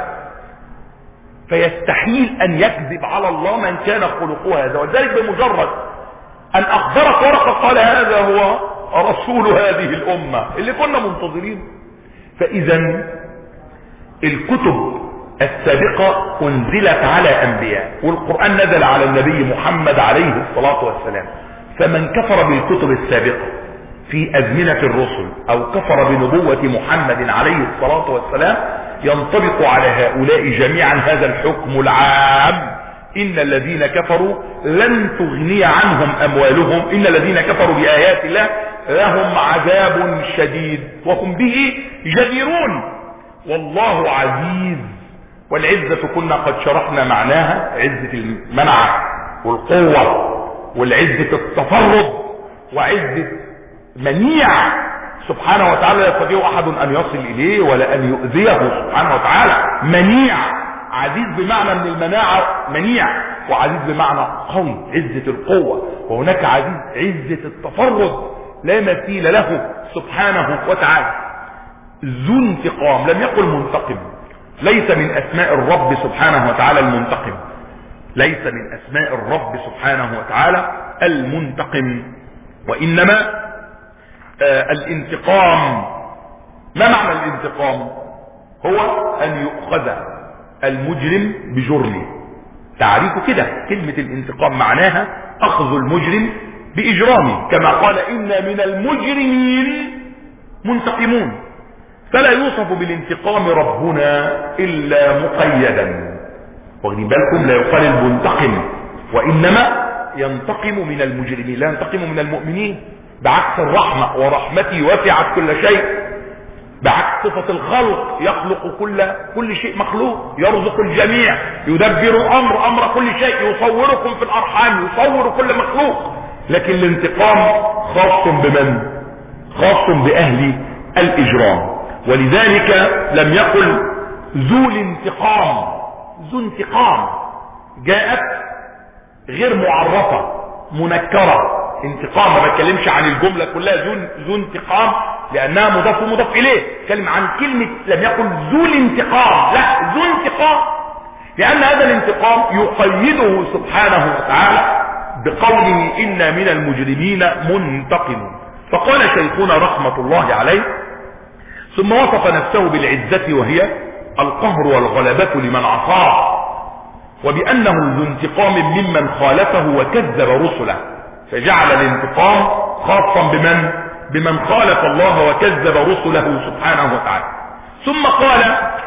فيستحيل ان يكذب على الله من كان خلقه هذا. ولذلك بمجرد ان اخبرت ورقة قال هذا هو رسول هذه الامة اللي كنا منتظرين. فاذا الكتب السابقة انزلت على انبياء، والقرآن نزل على النبي محمد عليه الصلاة والسلام. فمن كفر بالكتب السابقة في ازمنة الرسل او كفر بنبوة محمد عليه الصلاة والسلام ينطبق على هؤلاء جميعا هذا الحكم العام: ان الذين كفروا لن تغني عنهم اموالهم، ان الذين كفروا بآيات الله لهم عذاب شديد وهم به جديرون والله عزيز. والعزة كنا قد شرحنا معناها: عزة المنع والقوة، والعزة التفرد، وعزة منيع سبحانه وتعالى لا يستطيع احد ان يصل اليه ولا ان يؤذيه سبحانه وتعالى. منيع، عزيز بمعنى من المناعة منيع، وعزيز بمعنى قوي، عزة القوة. وهناك عزيز عزة التفرد، لا مثيل له سبحانه وتعالى. ذو انتقام، لم يقل منتقم. ليس من اسماء الرب سبحانه وتعالى المنتقم، ليس من اسماء الرب سبحانه وتعالى المنتقم، وانما الانتقام. ما معنى الانتقام؟ هو ان يؤخذ المجرم بجرمه. تعريفه كده، كلمة الانتقام معناها اخذ المجرم باجرامه، كما قال انا من المجرمين منتقمون. فلا يوصف بالانتقام ربنا الا مقيدا. واخدين بالكم؟ لا يقال المنتقم، وانما ينتقم من المجرمين، لا ينتقم من المؤمنين، بعكس الرحمة، ورحمتي وسعت كل شيء، بعكس صفة الخلق، يخلق كل شيء مخلوق، يرزق الجميع، يدبر امر كل شيء، يصوركم في الارحام، يصور كل مخلوق. لكن الانتقام خاص بمن؟ خاص باهل الاجرام. ولذلك لم يقل ذو الانتقام. ذو انتقام جاءت غير معرفة، منكرة. انتقام ما بتكلمش عن الجملة كلها ذو انتقام لانها مضاف ومضاف اليه، اتكلم عن كلمة. لم يقل ذو الانتقام، لا، ذو انتقام، لان هذا الانتقام يقيده سبحانه وتعالى بقوله إنا من المجرمين منتقم. فقال شيخنا رحمة الله عليه: ثم وصف نفسه بالعزة وهي القهر والغلبة لمن عصاه، وبأنه ذو انتقام ممن خالفه وكذب رسله، فجعل الانتقام خاصا بمن خالف الله وكذب رسله سبحانه وتعالى. ثم قال: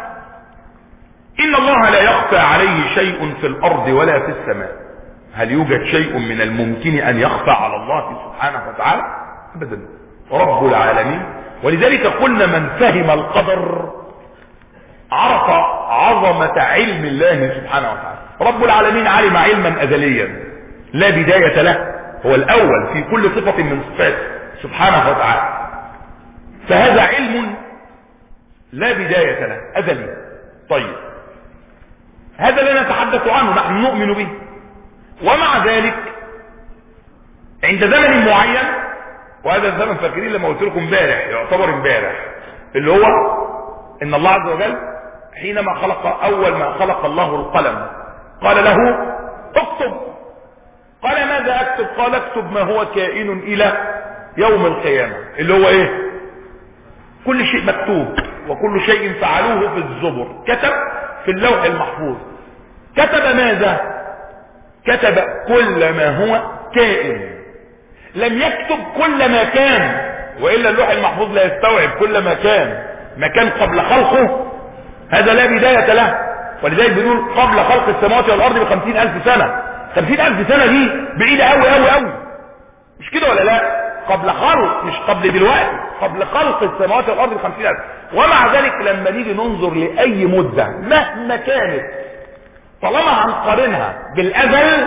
إن الله لا يخفى عليه شيء في الأرض ولا في السماء. هل يوجد شيء من الممكن أن يخفى على الله سبحانه وتعالى؟ أبدا، رب العالمين. ولذلك قلنا من فهم القدر عرف عظمة علم الله سبحانه وتعالى. رب العالمين علم علما أزليا لا بداية له، هو الأول في كل صفة من صفاته سبحانه وتعالى، فهذا علم لا بداية له، أزلي. طيب، هذا لا نتحدث عنه، نحن نؤمن به. ومع ذلك عند زمن معين، وهذا الزمن فاكرين لما قلت لكم امبارح، يعتبر امبارح، اللي هو ان الله عز وجل حينما اول ما خلق الله القلم قال له اكتب. قال ماذا اكتب؟ قال اكتب ما هو كائن الى يوم القيامة، اللي هو ايه؟ كل شيء مكتوب، وكل شيء فعلوه في الزبر، كتب في اللوح المحفوظ. كتب ماذا؟ كتب كل ما هو كائن، لم يكتب كل ما كان، وإلا اللوح المحفوظ لا يستوعب كل ما كان قبل خلقه، هذا لا بداية له. ولذلك بنقول قبل خلق السماوات والأرض ب50,000 سنة. 50,000 سنة دي بعيدة أوي أوي أوي، مش كده ولا لا؟ قبل خلق، مش قبل دلوقتي، قبل خلق السماوات والأرض ب50,000. ومع ذلك لما نيجي ننظر لأي مدة مهما كانت، طالما هنقارنها بالأزل،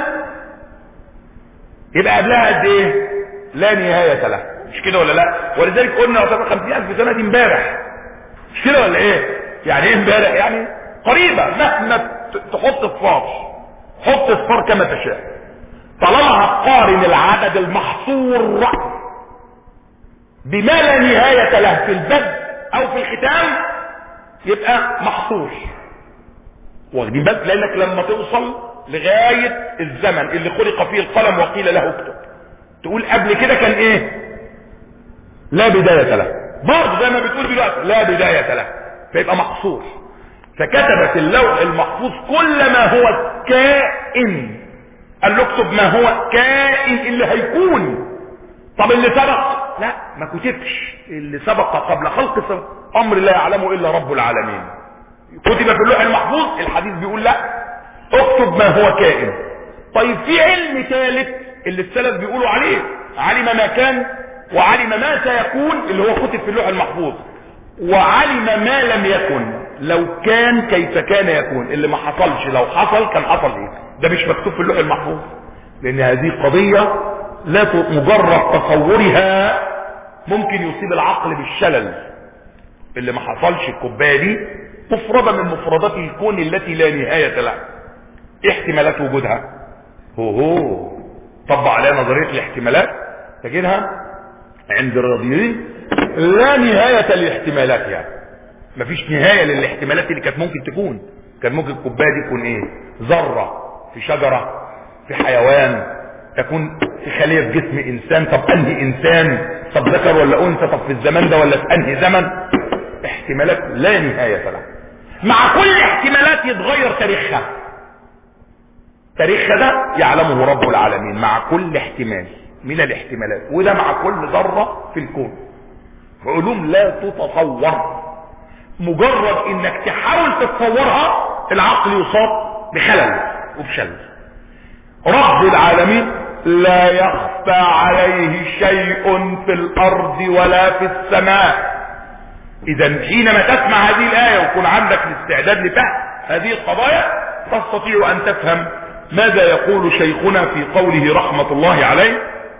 يبقى قبلها قد ايه؟ لا نهاية لها، مش كده ولا لا؟ ولذلك قلنا 50,000 سنة دي امبارح، مش كده ولا ايه؟ يعني ايه امبارح؟ يعني قريبة، مهما تحط الصفار، حط الصفار كما تشاء، طالما هتقارن العدد المحصور بما لا نهاية له في البدء او في الختام، يبقى محصور. واخدين بالك؟ لانك لما توصل لغاية الزمن اللي خلق فيه القلم وقيل له اكتب، تقول قبل كده كان ايه؟ لا بداية له، برضه زي ما بتقول دلوقتي لا بداية له، فيبقى محصور. فكتب في اللوح المحفوظ كل ما هو كائن، قال له اكتب ما هو كائن اللي هيكون. طب اللي سبق؟ لا، ما كتبش. اللي سبق قبل خلق امر لا يعلمه الا رب العالمين، كتب في اللوح المحفوظ. الحديث بيقول لا، اكتب ما هو كائن. طيب في علم ثالث اللي السلف بيقولوا عليه، علم ما كان وعلم ما سيكون، اللي هو كتب في اللوح المحفوظ، وعلم ما لم يكن، لو كان كيف كان يكون، اللي ما حصلش لو حصل كان حصل ايه. ده مش مكتوب في اللوح المحفوظ، لان هذه قضية لا مجرد تصورها ممكن يصيب العقل بالشلل. اللي ما حصلش، الكوبايه دي مفردة من مفردات الكون التي لا نهاية لها، احتمالات وجودها طبق عليها نظرية الاحتمالات، تجدها عند الرياضيين لا نهاية للاحتمالات، يعني مفيش نهاية للاحتمالات اللي كانت ممكن تكون. كان ممكن الكوباية دي تكون ايه؟ ذرة في شجرة، في حيوان، تكون في خلية في جسم انسان. طب انهي انسان؟ طب ذكر ولا انثى؟ طب في الزمان ده ولا في انهي زمن؟ احتمالات لا نهاية لها. مع كل احتمالات يتغير تاريخها. تاريخها ده يعلمه رب العالمين مع كل احتمال من الاحتمالات، وده مع كل ذرة في الكون. علوم لا تتصور، مجرد انك تحاول تتصورها العقل يصاب بخلل وبشلل. رب العالمين لا يخفى عليه شيء في الارض ولا في السماء. اذا حينما تسمع هذه الايه ويكون عندك الاستعداد لفهم هذه القضايا تستطيع ان تفهم ماذا يقول شيخنا في قوله رحمة الله عليه: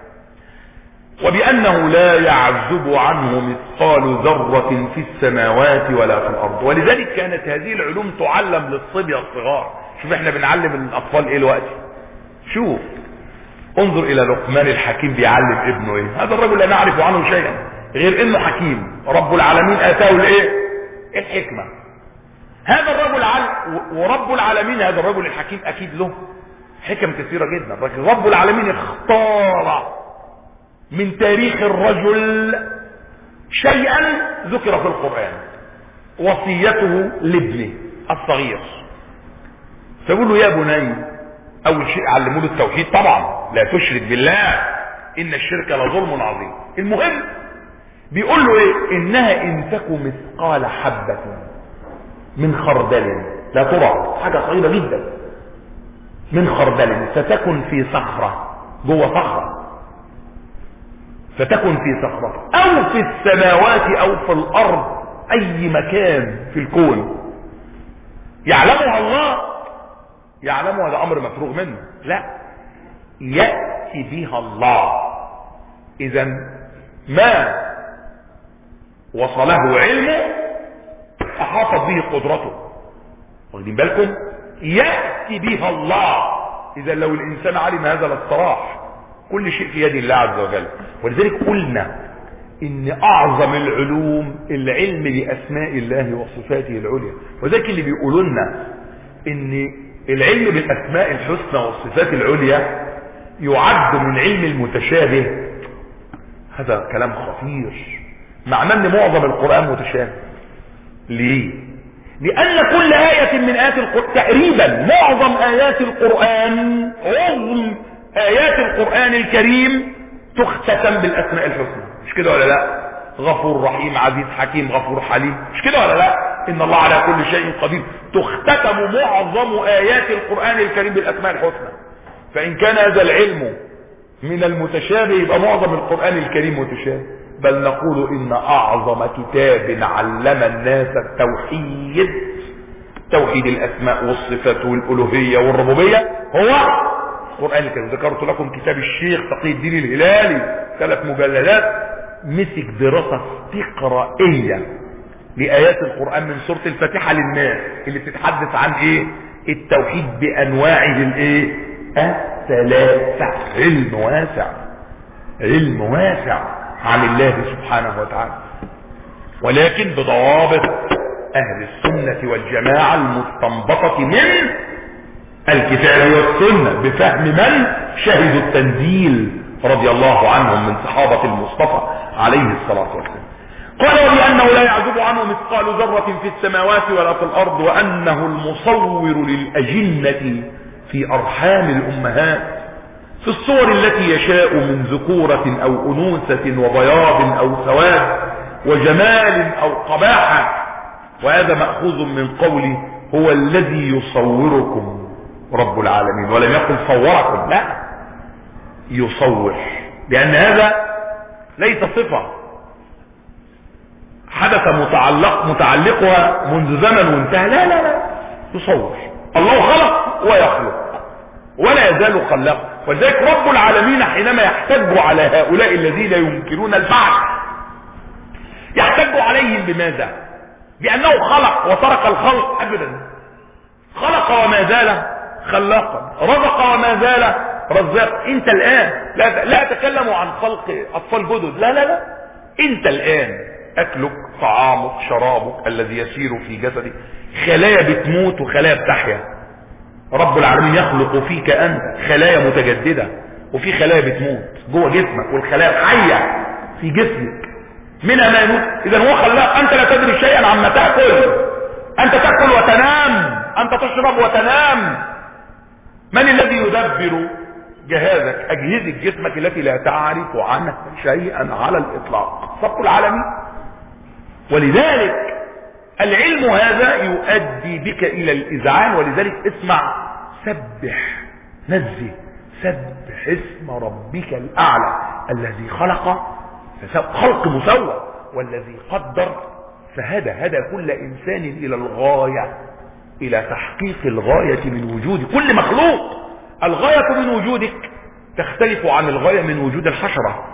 وبأنه لا يعزب عنه مثقال ذرة في السماوات ولا في الأرض. ولذلك كانت هذه العلوم تعلم للصبية الصغار. شوف احنا بنعلم الأطفال ايه الوقت؟ شوف، انظر إلى لقمان الحكيم بيعلم ابنه ايه. هذا الرجل لا نعرف عنه شيئا غير انه حكيم، رب العالمين آتاه الايه؟ الحكمة. هذا الرجل ورب العالمين هذا الرجل الحكيم اكيد له حكم كثيرة جدا، لكن رب العالمين اختار من تاريخ الرجل شيئا ذكر في القرآن، وصيته لابنه الصغير. فيقول له: يا بني، اول شيء علموا له التوحيد طبعا، لا تشرك بالله ان الشرك لظلم عظيم. المهم بيقول له ايه؟ انها ان تك مثقال حبة من خردل، لا ترى، حاجة صغيرة جدا، من خردل ستكن في صخرة، جوه صخرة، فتكن في صخرة او في السماوات او في الارض، اي مكان في الكون يعلمها الله، يعلمها، هذا امر مفروغ منه، لا، يأتي بها الله. اذا ما وصله علمه احاطت به قدرته، واخدين بالكم؟ يأتي بها الله. اذا لو الانسان علم هذا لاستراح. كل شيء في يد الله عز وجل. ولذلك قلنا ان اعظم العلوم العلم باسماء الله وصفاته العليا. وذلك اللي بيقولوا لنا ان العلم بالاسماء الحسنى والصفات العليا يعد من علم المتشابه، هذا كلام خطير. معناه ان معظم القرآن متشابه. ليه؟ لان كل آية من آيات القرآن، تقريبا معظم آيات القرآن، عظم آيات القرآن الكريم تختتم بالاسماء الحسنى، مش كده ولا لا؟ غفور رحيم عزيز حكيم غفور حليم، مش كده ولا لا؟ ان الله على كل شيء قدير. تختتم معظم آيات القرآن الكريم بالاسماء الحسنى. فان كان هذا العلم من المتشابه يبقى معظم القرآن الكريم متشابه. بل نقول ان اعظم كتاب علم الناس التوحيد، توحيد الاسماء والصفات والالوهية والربوبية، هو القرآن الكريم. ذكرت لكم كتاب الشيخ تقي الدين الهلالي 3 مجلدات، مسك دراسة استقرائية لآيات القرآن من سورة الفاتحة للناس، اللي بتتحدث عن ايه؟ التوحيد بانواعه الايه؟ الثلاثة. علم واسع، علم واسع عن الله سبحانه وتعالى، ولكن بضوابط اهل السنة والجماعة المستنبطة من الكتاب والسنة، بفهم من شهدوا التنزيل رضي الله عنهم من صحابة المصطفى عليه الصلاة والسلام. قال: وبأنه لا يعزب عنه مثقال ذرة في السماوات ولا في الأرض، وأنه المصور للأجنة في أرحام الأمهات في الصور التي يشاء من ذكورة أو أنوثة، وبياض أو سواد، وجمال أو قباحة. وهذا مأخوذ من قوله: هو الذي يصوركم رب العالمين، ولم يقل صوركم، لا، يصور، لأن هذا ليس صفة حدث متعلقها منذ زمن وانتهى، لا لا لا، يصور. الله خلق ويخلق ولا يزال خلاق. ولذلك رب العالمين حينما يحتج على هؤلاء الذين ينكرون البعث يحتج عليهم بماذا؟ بأنه خلق وترك الخلق؟ أبدا، خلق وما زال خلاقا، رزق وما زال رزاق. انت الان لا اتكلم عن خلق اطفال جدد، لا لا لا، انت الان اكلك طعامك شرابك الذي يسير في جسدك، خلايا بتموت وخلايا بتحيا. رب العالمين يخلق فيك انت خلايا متجددة، وفي خلايا بتموت جوه جسمك، والخلايا الحية في جسمك منها ما يموت. اذا هو خلاق، انت لا تدري شيئا عما تأكل، انت تأكل وتنام، انت تشرب وتنام. من الذي يدبر جهازك، اجهزة جسمك التي لا تعرف عنها شيئا على الاطلاق؟ رب العالمين. ولذلك العلم هذا يؤدي بك الى الاذعان. ولذلك اسمع، سبح، نزه، سبح اسم ربك الاعلى الذي خلق خلق مسوى، والذي قدر فهدى، هدى كل انسان الى الغاية، الى تحقيق الغاية من وجود كل مخلوق. الغاية من وجودك تختلف عن الغاية من وجود الحشرة،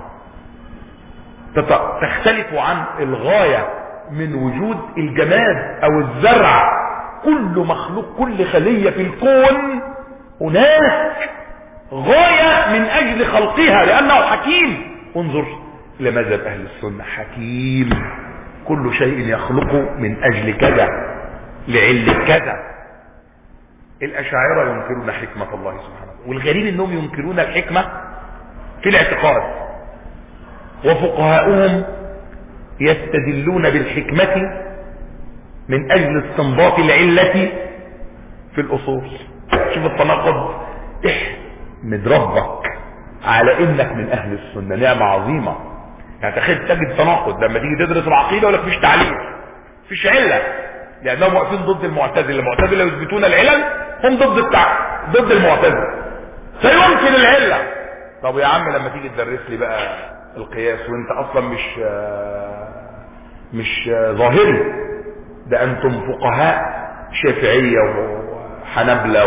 تختلف عن الغاية من وجود الجماد او الزرع. كل مخلوق، كل خلية في الكون هناك غاية من اجل خلقها، لانه حكيم. انظر الى مذهب اهل السنة، حكيم، كل شيء يخلقه من اجل كذا، لعل كذا. الاشاعرة ينكرون حكمة الله سبحانه وتعالى، والغريب انهم ينكرون الحكمة في الاعتقاد، وفقهاؤهم يستدلون بالحكمة من اجل استنباط العلة في الاصول. شوف التناقض. احمد ربك على انك من اهل السنة، نعمة عظيمة. يعني تجد تناقض لما تيجي تدرس العقيدة ولا فيش تعليل، فيش علة، لانهم واقفين ضد المعتزلة. المعتزلة يثبتون العلل، هم ضد المعتزلة، سيمكن العلة. طب يا عم لما تيجي تدرس لي بقى القياس وانت اصلا مش ظاهري، ده انتم فقهاء شافعية وحنبلة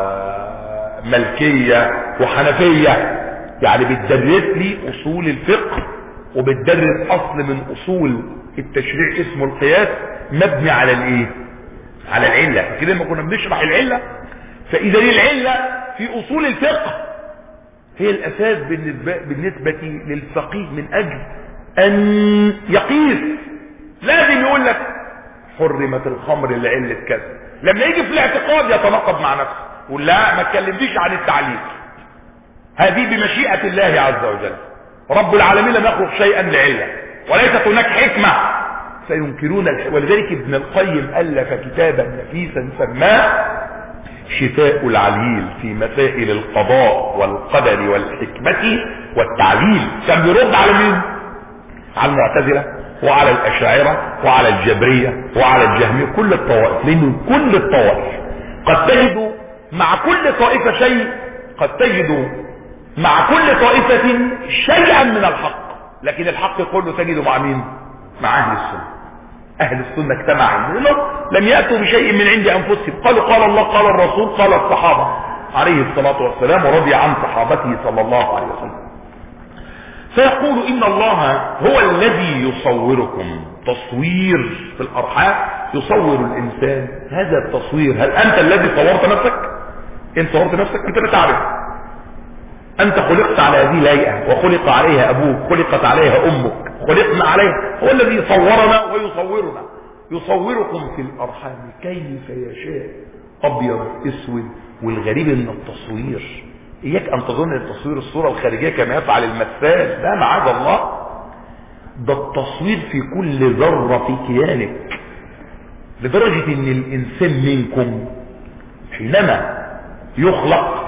وملكية وحنفية، يعني بتدرس لي اصول الفقه وبتدرس اصل من اصول التشريع اسمه القياس، مبني على الايه؟ على العلة. كده لما كنا بنشرح العلة، فاذا العلة في اصول الفقه هي الاساس بالنسبة للفقيه من اجل ان يقيس. لازم يقول لك حرمت الخمر لعلة كذا، لما يجي في الاعتقاد يتناقض مع نفسه، يقول لا ما تكلمنيش عن التعليل، هذه بمشيئة الله عز وجل. رب العالمين لم يخلق شيئا لعلة، وليست هناك حكمة. سينكرون ولذلك ابن القيم ألف كتابا نفيسا سماه شفاء العليل في مسائل القضاء والقدر والحكمة والتعليل. كان بيرد على مين؟ على المعتزلة وعلى الأشاعرة وعلى الجبرية وعلى الجهمية، كل الطوائف. لأنه كل الطوائف قد تجد مع كل طائفة شيء، قد تجد مع كل طائفة شيئا من الحق، لكن الحق كله تجده مع مين؟ مع أهل السنة. أهل السنة اجتمعوا، لم يأتوا بشيء من عند أنفسهم، قالوا قال الله قال الرسول قال الصحابة عليه الصلاة والسلام، ورضي عن صحابته صلى الله عليه وسلم. فيقول إن الله هو الذي يصوركم تصوير في الأرحام، يصور الإنسان. هذا التصوير، هل أنت الذي صورت نفسك؟ إن صورت نفسك أنت لا تعرف. أنت خلقت على هذه الهيئة، وخلق عليها أبوك، خلقت عليها أمك، خلقنا عليها. هو الذي صورنا ويصورنا. يصوركم في الأرحام كيف يشاء، أبيض اسود. والغريب ان التصوير، إياك أن تظن التصوير الصورة الخارجية كما يفعل المثال، لا معاذ الله. ده التصوير في كل ذرة في كيانك، لدرجة ان الإنسان منكم حينما يخلق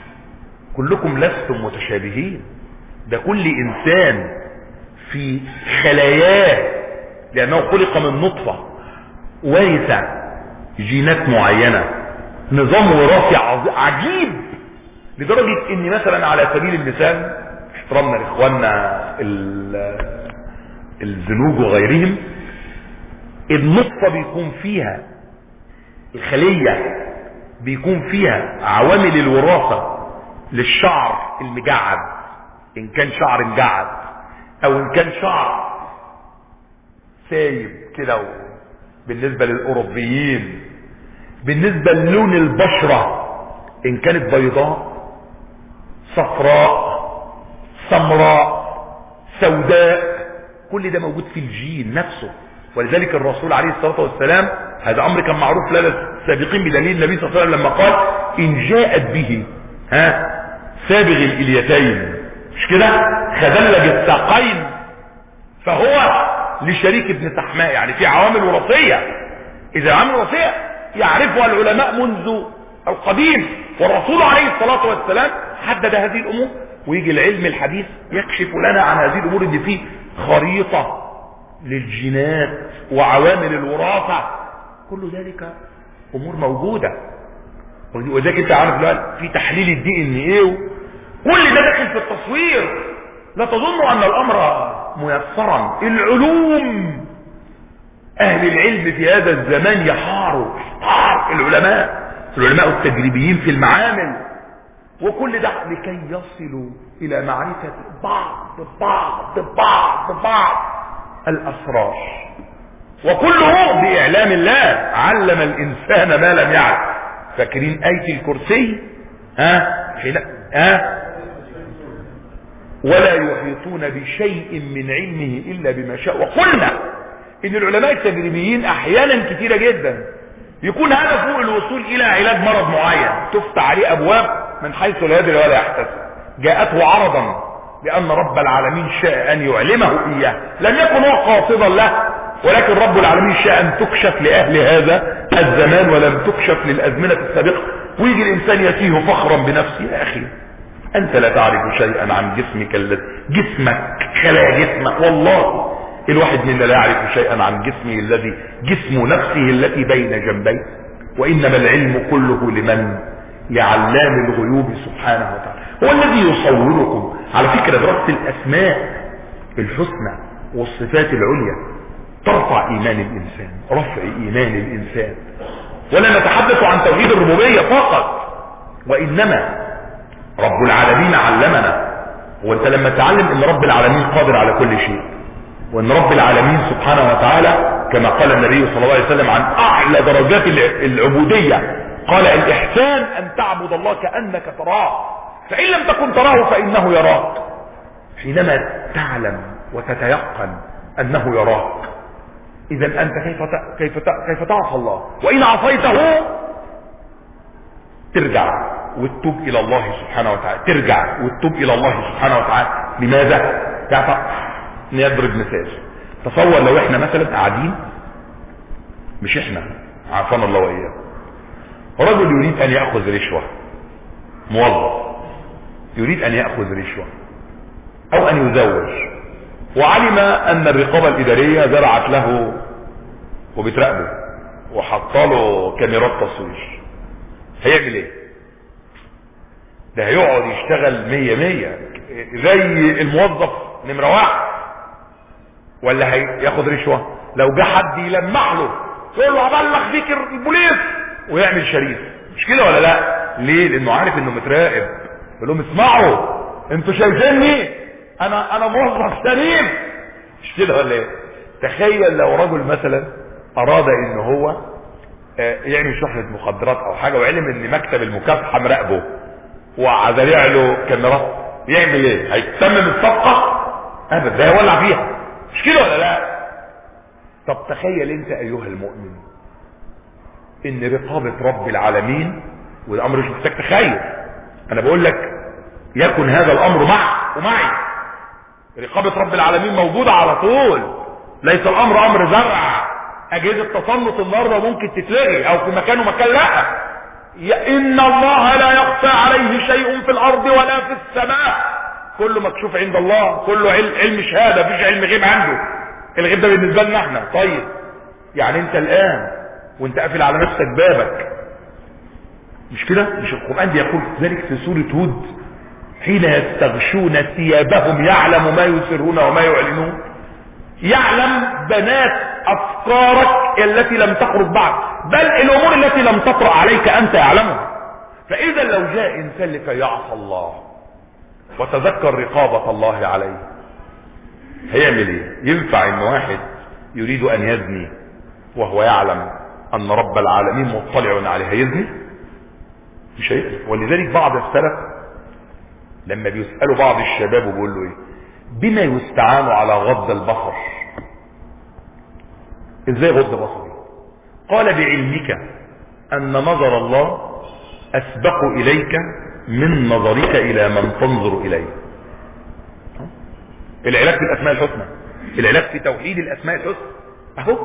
كلكم لستم متشابهين. ده كل إنسان في خلاياه، لأنه خلق من نطفة، وارث جينات معينة، نظام وراثي عجيب، لدرجة ان مثلا على سبيل المثال، احترامنا لاخواننا الزنوج وغيرهم، النطفة بيكون فيها، الخلية بيكون فيها عوامل الوراثة للشعر المجعد، ان كان شعر مجعد او ان كان شعر سايب كده. بالنسبة للأوروبيين، بالنسبة للون البشرة، ان كانت بيضاء صفراء، سمراء، سوداء، كل ده موجود في الجين نفسه. ولذلك الرسول عليه الصلاة والسلام، هذا امر كان معروف لدى السابقين بدليل النبي صلى الله عليه وسلم لما قال ان جاءت به سابغ الاليتين، مش كده، خدلج الساقين، فهو لشريك ابن سحماء. يعني في عوامل وراثيه، اذا عوامل وراثيه يعرفها العلماء منذ القديم، والرسول عليه الصلاة والسلام حدد هذه الامور. ويجي العلم الحديث يكشف لنا عن هذه الامور، ان فيه خريطة للجينات وعوامل الوراثة، كل ذلك امور موجودة. وذلك انت عارف في تحليل الدي ان ايه، كل ده داخل في التصوير. لا تظنوا ان الامر ميسرا. العلوم، اهل العلم في هذا الزمان يحاروا العلماء التجريبيين في المعامل، وكل ده لكي يصلوا الى معرفة بعض الاسرار، وكله باعلام الله. علم الانسان ما لم يعلم. فاكرين آية الكرسي؟ ولا يحيطون بشيء من علمه الا بما شاء. وقلنا ان العلماء التجريبيين احيانا كثيرة جدا يكون هدفه الوصول الى علاج مرض معين، تفتح عليه ابواب من حيث لا يدري ولا يحتسب. جاءته عرضا لان رب العالمين شاء ان يعلمه اياه، لم يكن هو قاصدا له، ولكن رب العالمين شاء ان تكشف لاهل هذا الزمان ولم تكشف للازمنة السابقة. ويجي الانسان يتيه فخرا بنفسه. يا اخي انت لا تعرف شيئا عن جسمك خلايا جسمك. والله الواحد منا لا يعرف شيئا عن جسمه الذي جسم نفسه التي بين جنبيه. وانما العلم كله لمن؟ لعلام الغيوب سبحانه وتعالى. هو الذي يصوركم. على فكرة دراسة الاسماء الحسنى والصفات العليا ترفع ايمان الانسان، رفع ايمان الانسان. ولا نتحدث عن توحيد الربوبية فقط، وانما رب العالمين علمنا. وانت لما تعلم ان رب العالمين قادر على كل شيء، وان رب العالمين سبحانه وتعالى كما قال النبي صلى الله عليه وسلم عن اعلى درجات العبودية، قال الاحسان ان تعبد الله كأنك تراه، فان لم تكن تراه فانه يراك. حينما تعلم وتتيقن انه يراك، اذا انت كيف تعصى الله؟ وان عصيته ترجع وتتوب الى الله سبحانه وتعالى. ترجع وتتوب الى الله سبحانه وتعالى. لماذا؟ نضرب مثال. تصور لو احنا مثلا قاعدين، مش احنا، عافانا الله واياه، رجل يريد ان يأخذ رشوة، موظف يريد ان يأخذ رشوة او ان يزوج، وعلم ان الرقابة الادارية زرعت له وبتراقبه وحطاله كاميرات تصوير، هيعمل ايه؟ ده هيقعد يشتغل 100 زي الموظف نمرة 1، ولا هياخد رشوة؟ لو جه حد يلمح له يقول له هبلغ بيك البوليس ويعمل شريف، مش كده ولا لا؟ ليه؟ لانه عارف انه متراقب. يقول لهم اسمعوا، انتوا شايفيني انا موظف سليم، مش كده ولا ايه؟ تخيل لو رجل مثلا اراد ان هو يعمل شحنة مخدرات او حاجة، وعلم ان مكتب المكافحة مراقبه وعزرع له كاميرات، يعمل ايه؟ هيتمم الصفقة؟ ابدا، ده هيولع فيها، مش كده ولا لا؟ طب تخيل انت ايها المؤمن ان رقابة رب العالمين، والامر مش محتاج تخيل، انا بقول لك يكن هذا الامر معك ومعي. رقابة رب العالمين موجودة على طول، ليس الامر امر زرع اجهزة تصنت النهارده ممكن تتلغي او في مكان ومكان، لا، ان الله لا يخفى عليه شيء في الارض ولا في السماء، كله مكشوف عند الله، كله علم شهادة، مفيش علم غيب عنده. الغيب ده بالنسبة لنا احنا. طيب يعني انت الان وانت قافل على نفسك بابك، مش كده؟ مش القرآن بيقول ذلك في سورة هود؟ حين يستغشون ثيابهم يعلم ما يسرون وما يعلنون. يعلم بنات افكارك التي لم تخرج بعد، بل الامور التي لم تطرأ عليك انت يعلمها. فاذا لو جاء انسان لكي يعصى الله وتذكر رقابة الله عليه، هيعمل ايه؟ ينفع ان واحد يريد ان يزني وهو يعلم ان رب العالمين مطلع عليه، هيزني؟ مش هيقدر. ولذلك بعض السلف لما بيسألوا بعض الشباب وبيقول له ايه بما يستعان على غض البصر؟ ازاي غض بصري؟ قال بعلمك ان نظر الله اسبق اليك من نظرك الى من تنظر اليه. العلاج في الاسماء الحسنى، العلاج في توحيد الاسماء الحسنى اهو.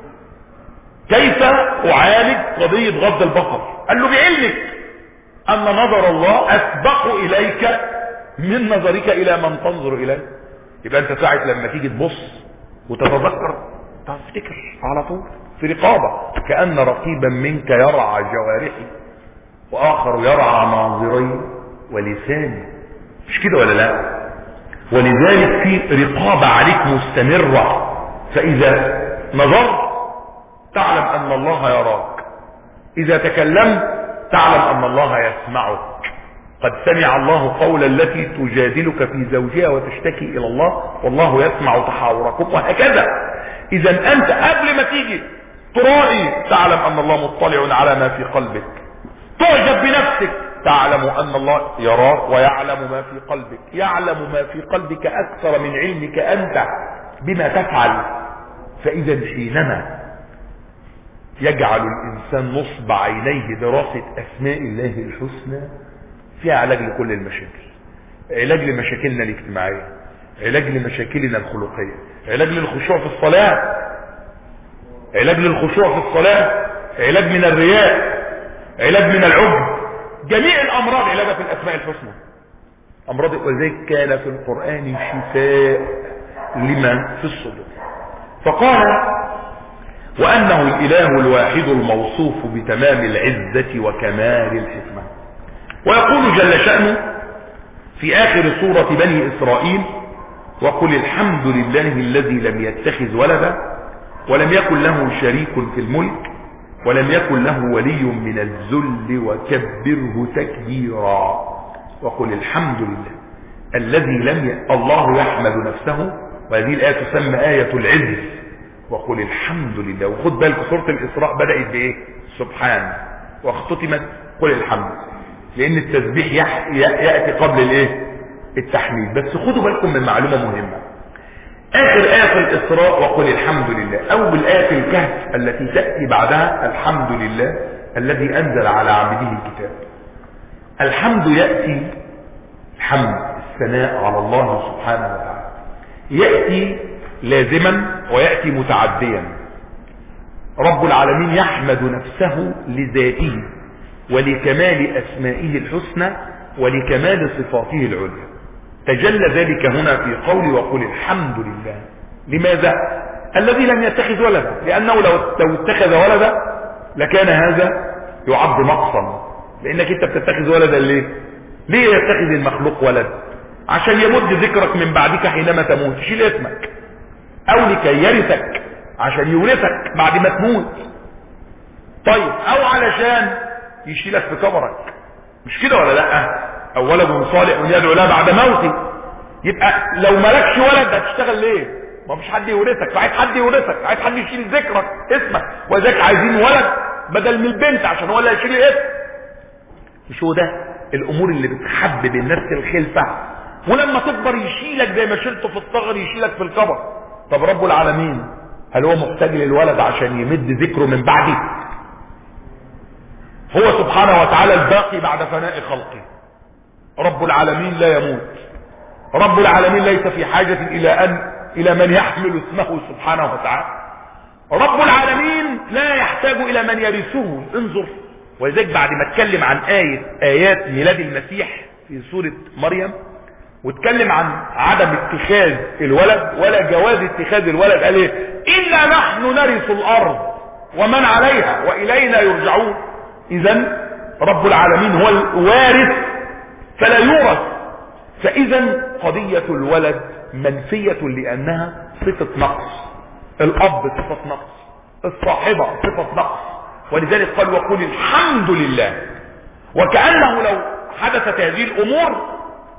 كيف اعالج قضية غض البصر؟ قال له بعلمك ان نظر الله اسبق اليك من نظرك الى من تنظر اليه. يبقى انت ساعة لما تيجي تبص وتتذكر تفتكر على طول في رقابة، كأن رقيبا منك يرعى جوارحي واخر يرعى ناظري ولساني، مش كده ولا لا؟ ولذلك في رقابة عليك مستمرة، فاذا نظرت تعلم ان الله يراك، اذا تكلمت تعلم ان الله يسمعك. قد سمع الله قول التي تجادلك في زوجها وتشتكي الى الله والله يسمع تحاوركم، وهكذا. اذا انت قبل ما تيجي تراعي تعلم ان الله مطلع على ما في قلبك، تعجب بنفسك تعلم ان الله يراك ويعلم ما في قلبك، يعلم ما في قلبك اكثر من علمك انت بما تفعل. فاذا حينما يجعل الانسان نصب عينيه دراسة اسماء الله الحسنى فيها علاج لكل المشاكل، علاج لمشاكلنا الاجتماعية، علاج لمشاكلنا الخلقية، علاج للخشوع في الصلاة، علاج للخشوع في الصلاة، علاج من الرياء، علاج من العجب، جميع الامراض علاجها في الاسماء الحسنى. امراض ولذلك كان في القرآن شفاء لما في الصدور. فقال وانه الاله الواحد الموصوف بتمام العزة وكمال الحكمة. ويقول جل شأنه في اخر سورة بني اسرائيل وقل الحمد لله الذي لم يتخذ ولدا ولم يكن له شريك في الملك ولم يكن له ولي من الذل وكبره تكبيرا. وقل الحمد لله الذي لم الله يحمد نفسه، وهذه الآية تسمى آية العز. وقل الحمد لله، وخد بالك سورة الإسراء بدأت بإيه؟ سبحان، واختتمت قل الحمد، لأن التسبيح يأتي قبل الإيه؟ التحميد. بس خدوا بالكم من معلومة مهمة، آخر آية في الإسراء وقل الحمد لله، أول آية في الكهف التي تأتي بعدها الحمد لله الذي أنزل على عبده الكتاب. الحمد يأتي الحمد الثناء على الله سبحانه وتعالى، يأتي لازما ويأتي متعديا. رب العالمين يحمد نفسه لذاته ولكمال أسمائه الحسنى ولكمال صفاته العليا. تجلى ذلك هنا في قول وقل الحمد لله. لماذا؟ الذي لم يتخذ ولدا، لأنه لو اتخذ ولدا لكان هذا يعد نقصا، لأنك انت بتتخذ ولدا ليه؟ ليه يتخذ المخلوق ولد؟ عشان يمد ذكرك من بعدك حينما تموت، يشيل اسمك، او لكي يرثك عشان يورثك بعد ما تموت. طيب او علشان يشيلك في قبرك، مش كده ولا لا؟ او ولد صالح يدعو له بعد موته. يبقى لو مالكش ولد هتشتغل ليه؟ ما فيش حد يورثك، فعايز حد يورثك، عايز حد يشيل ذكرك اسمك، وذاك عايزين ولد بدل من البنت عشان هو اللي هيشيل الاسم. مش هو ده الامور اللي بتحبب الناس الخلفه؟ ولما تكبر يشيلك زي ما شلته في الصغر يشيلك في الكبر. طب رب العالمين هل هو محتاج للولد عشان يمد ذكره من بعده؟ هو سبحانه وتعالى الباقي بعد فناء خلقه. رب العالمين لا يموت، رب العالمين ليس في حاجة الى من يحمل اسمه سبحانه وتعالى. رب العالمين لا يحتاج الى من يرثه. انظر، ولذلك بعد ما اتكلم عن آيات ميلاد المسيح في سورة مريم، واتكلم عن عدم اتخاذ الولد ولا جواز اتخاذ الولد، قال ايه؟ إلا نحن نرث الأرض ومن عليها وإلينا يرجعون. إذن رب العالمين هو الوارث فلا يورث. فإذا قضية الولد منفية لأنها صفة نقص، الأب صفة نقص، الصاحبة صفة نقص. ولذلك قال وقل الحمد لله، وكأنه لو حدثت هذه الأمور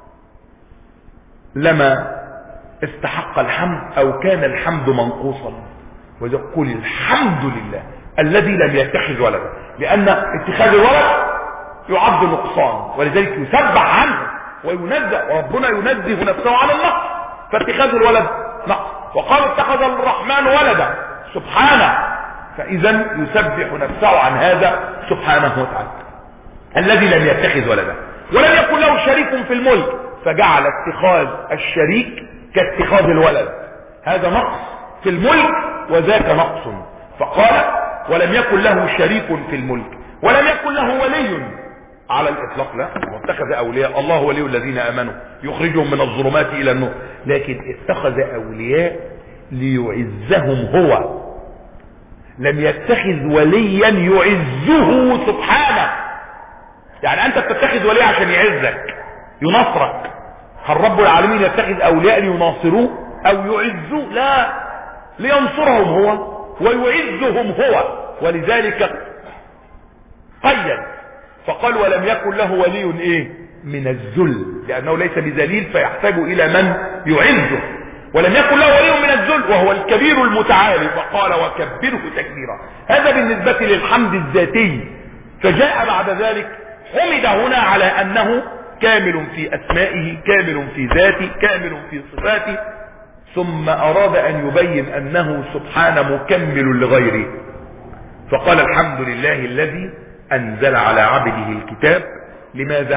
لما استحق الحمد او كان الحمد منقوصا. ويقول الحمد لله الذي لم يتخذ ولدا، لان اتخاذ الولد يعد نقصان، ولذلك يسبح عنه وينزه، وربنا ينزه نفسه عن النقص، فاتخاذ الولد نقص. وقال اتخذ الرحمن ولدا سبحانه، فاذا يسبح نفسه عن هذا سبحانه وتعالى الذي لم يتخذ ولدا ولم يكن له شريك في الملك، فجعل اتخاذ الشريك كاتخاذ الولد. هذا نقص في الملك وذاك نقص. فقال ولم يكن له شريك في الملك ولم يكن له ولي على الاطلاق، لا، واتخذ اولياء، الله ولي الذين امنوا يخرجهم من الظلمات الى النور، لكن اتخذ اولياء ليعزهم هو، لم يتخذ وليا يعزه سبحانه. يعني انت بتتخذ ولي عشان يعزك ينصرك، هل رب العالمين يتخذ اولياء ليناصروه او يعزوه؟ لا، لينصرهم هو ويعزهم هو. ولذلك قيد فقال ولم يكن له ولي ايه من الذل، لانه ليس بذليل فيحتاج الى من يعزه. ولم يكن له ولي من الذل وهو الكبير المتعالي، فقال وكبره تكبيرا. هذا بالنسبة للحمد الذاتي. فجاء بعد ذلك حمد هنا على انه كامل في اسمائه، كامل في ذاته، كامل في صفاته، ثم اراد ان يبين انه سبحانه مكمل لغيره، فقال الحمد لله الذي انزل على عبده الكتاب. لماذا؟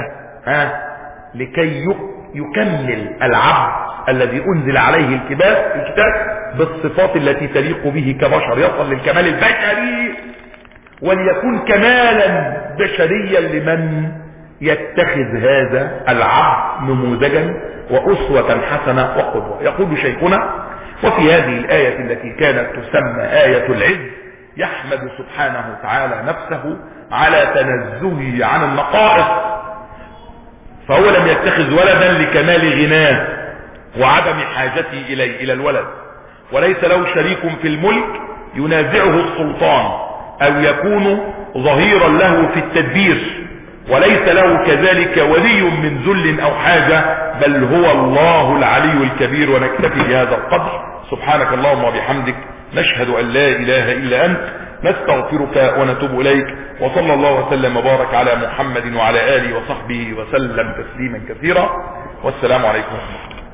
لكي يكمل العبد الذي انزل عليه الكتاب بالصفات التي تليق به كبشر، يصل للكمال البشري، وليكون كمالا بشريا لمن يتخذ هذا العبد نموذجا واسوة حسنة وقدوة. يقول شيخنا وفي هذه الآية التي كانت تسمى آية العز يحمد سبحانه وتعالى نفسه على تنزهه عن النقائص، فهو لم يتخذ ولدا لكمال غناه وعدم حاجته إلى الولد، وليس له شريك في الملك ينازعه السلطان أو يكون ظهيرا له في التدبير، وليس له كذلك ولي من ذل أو حاجة، بل هو الله العلي الكبير. ونكتفي بهذا القدر. سبحانك اللهم وبحمدك، نشهد أن لا إله إلا أنت، نستغفرك ونتوب إليك. وصلى الله وسلم وبارك على محمد وعلى آله وصحبه وسلم تسليما كثيرا. والسلام عليكم ورحمة الله.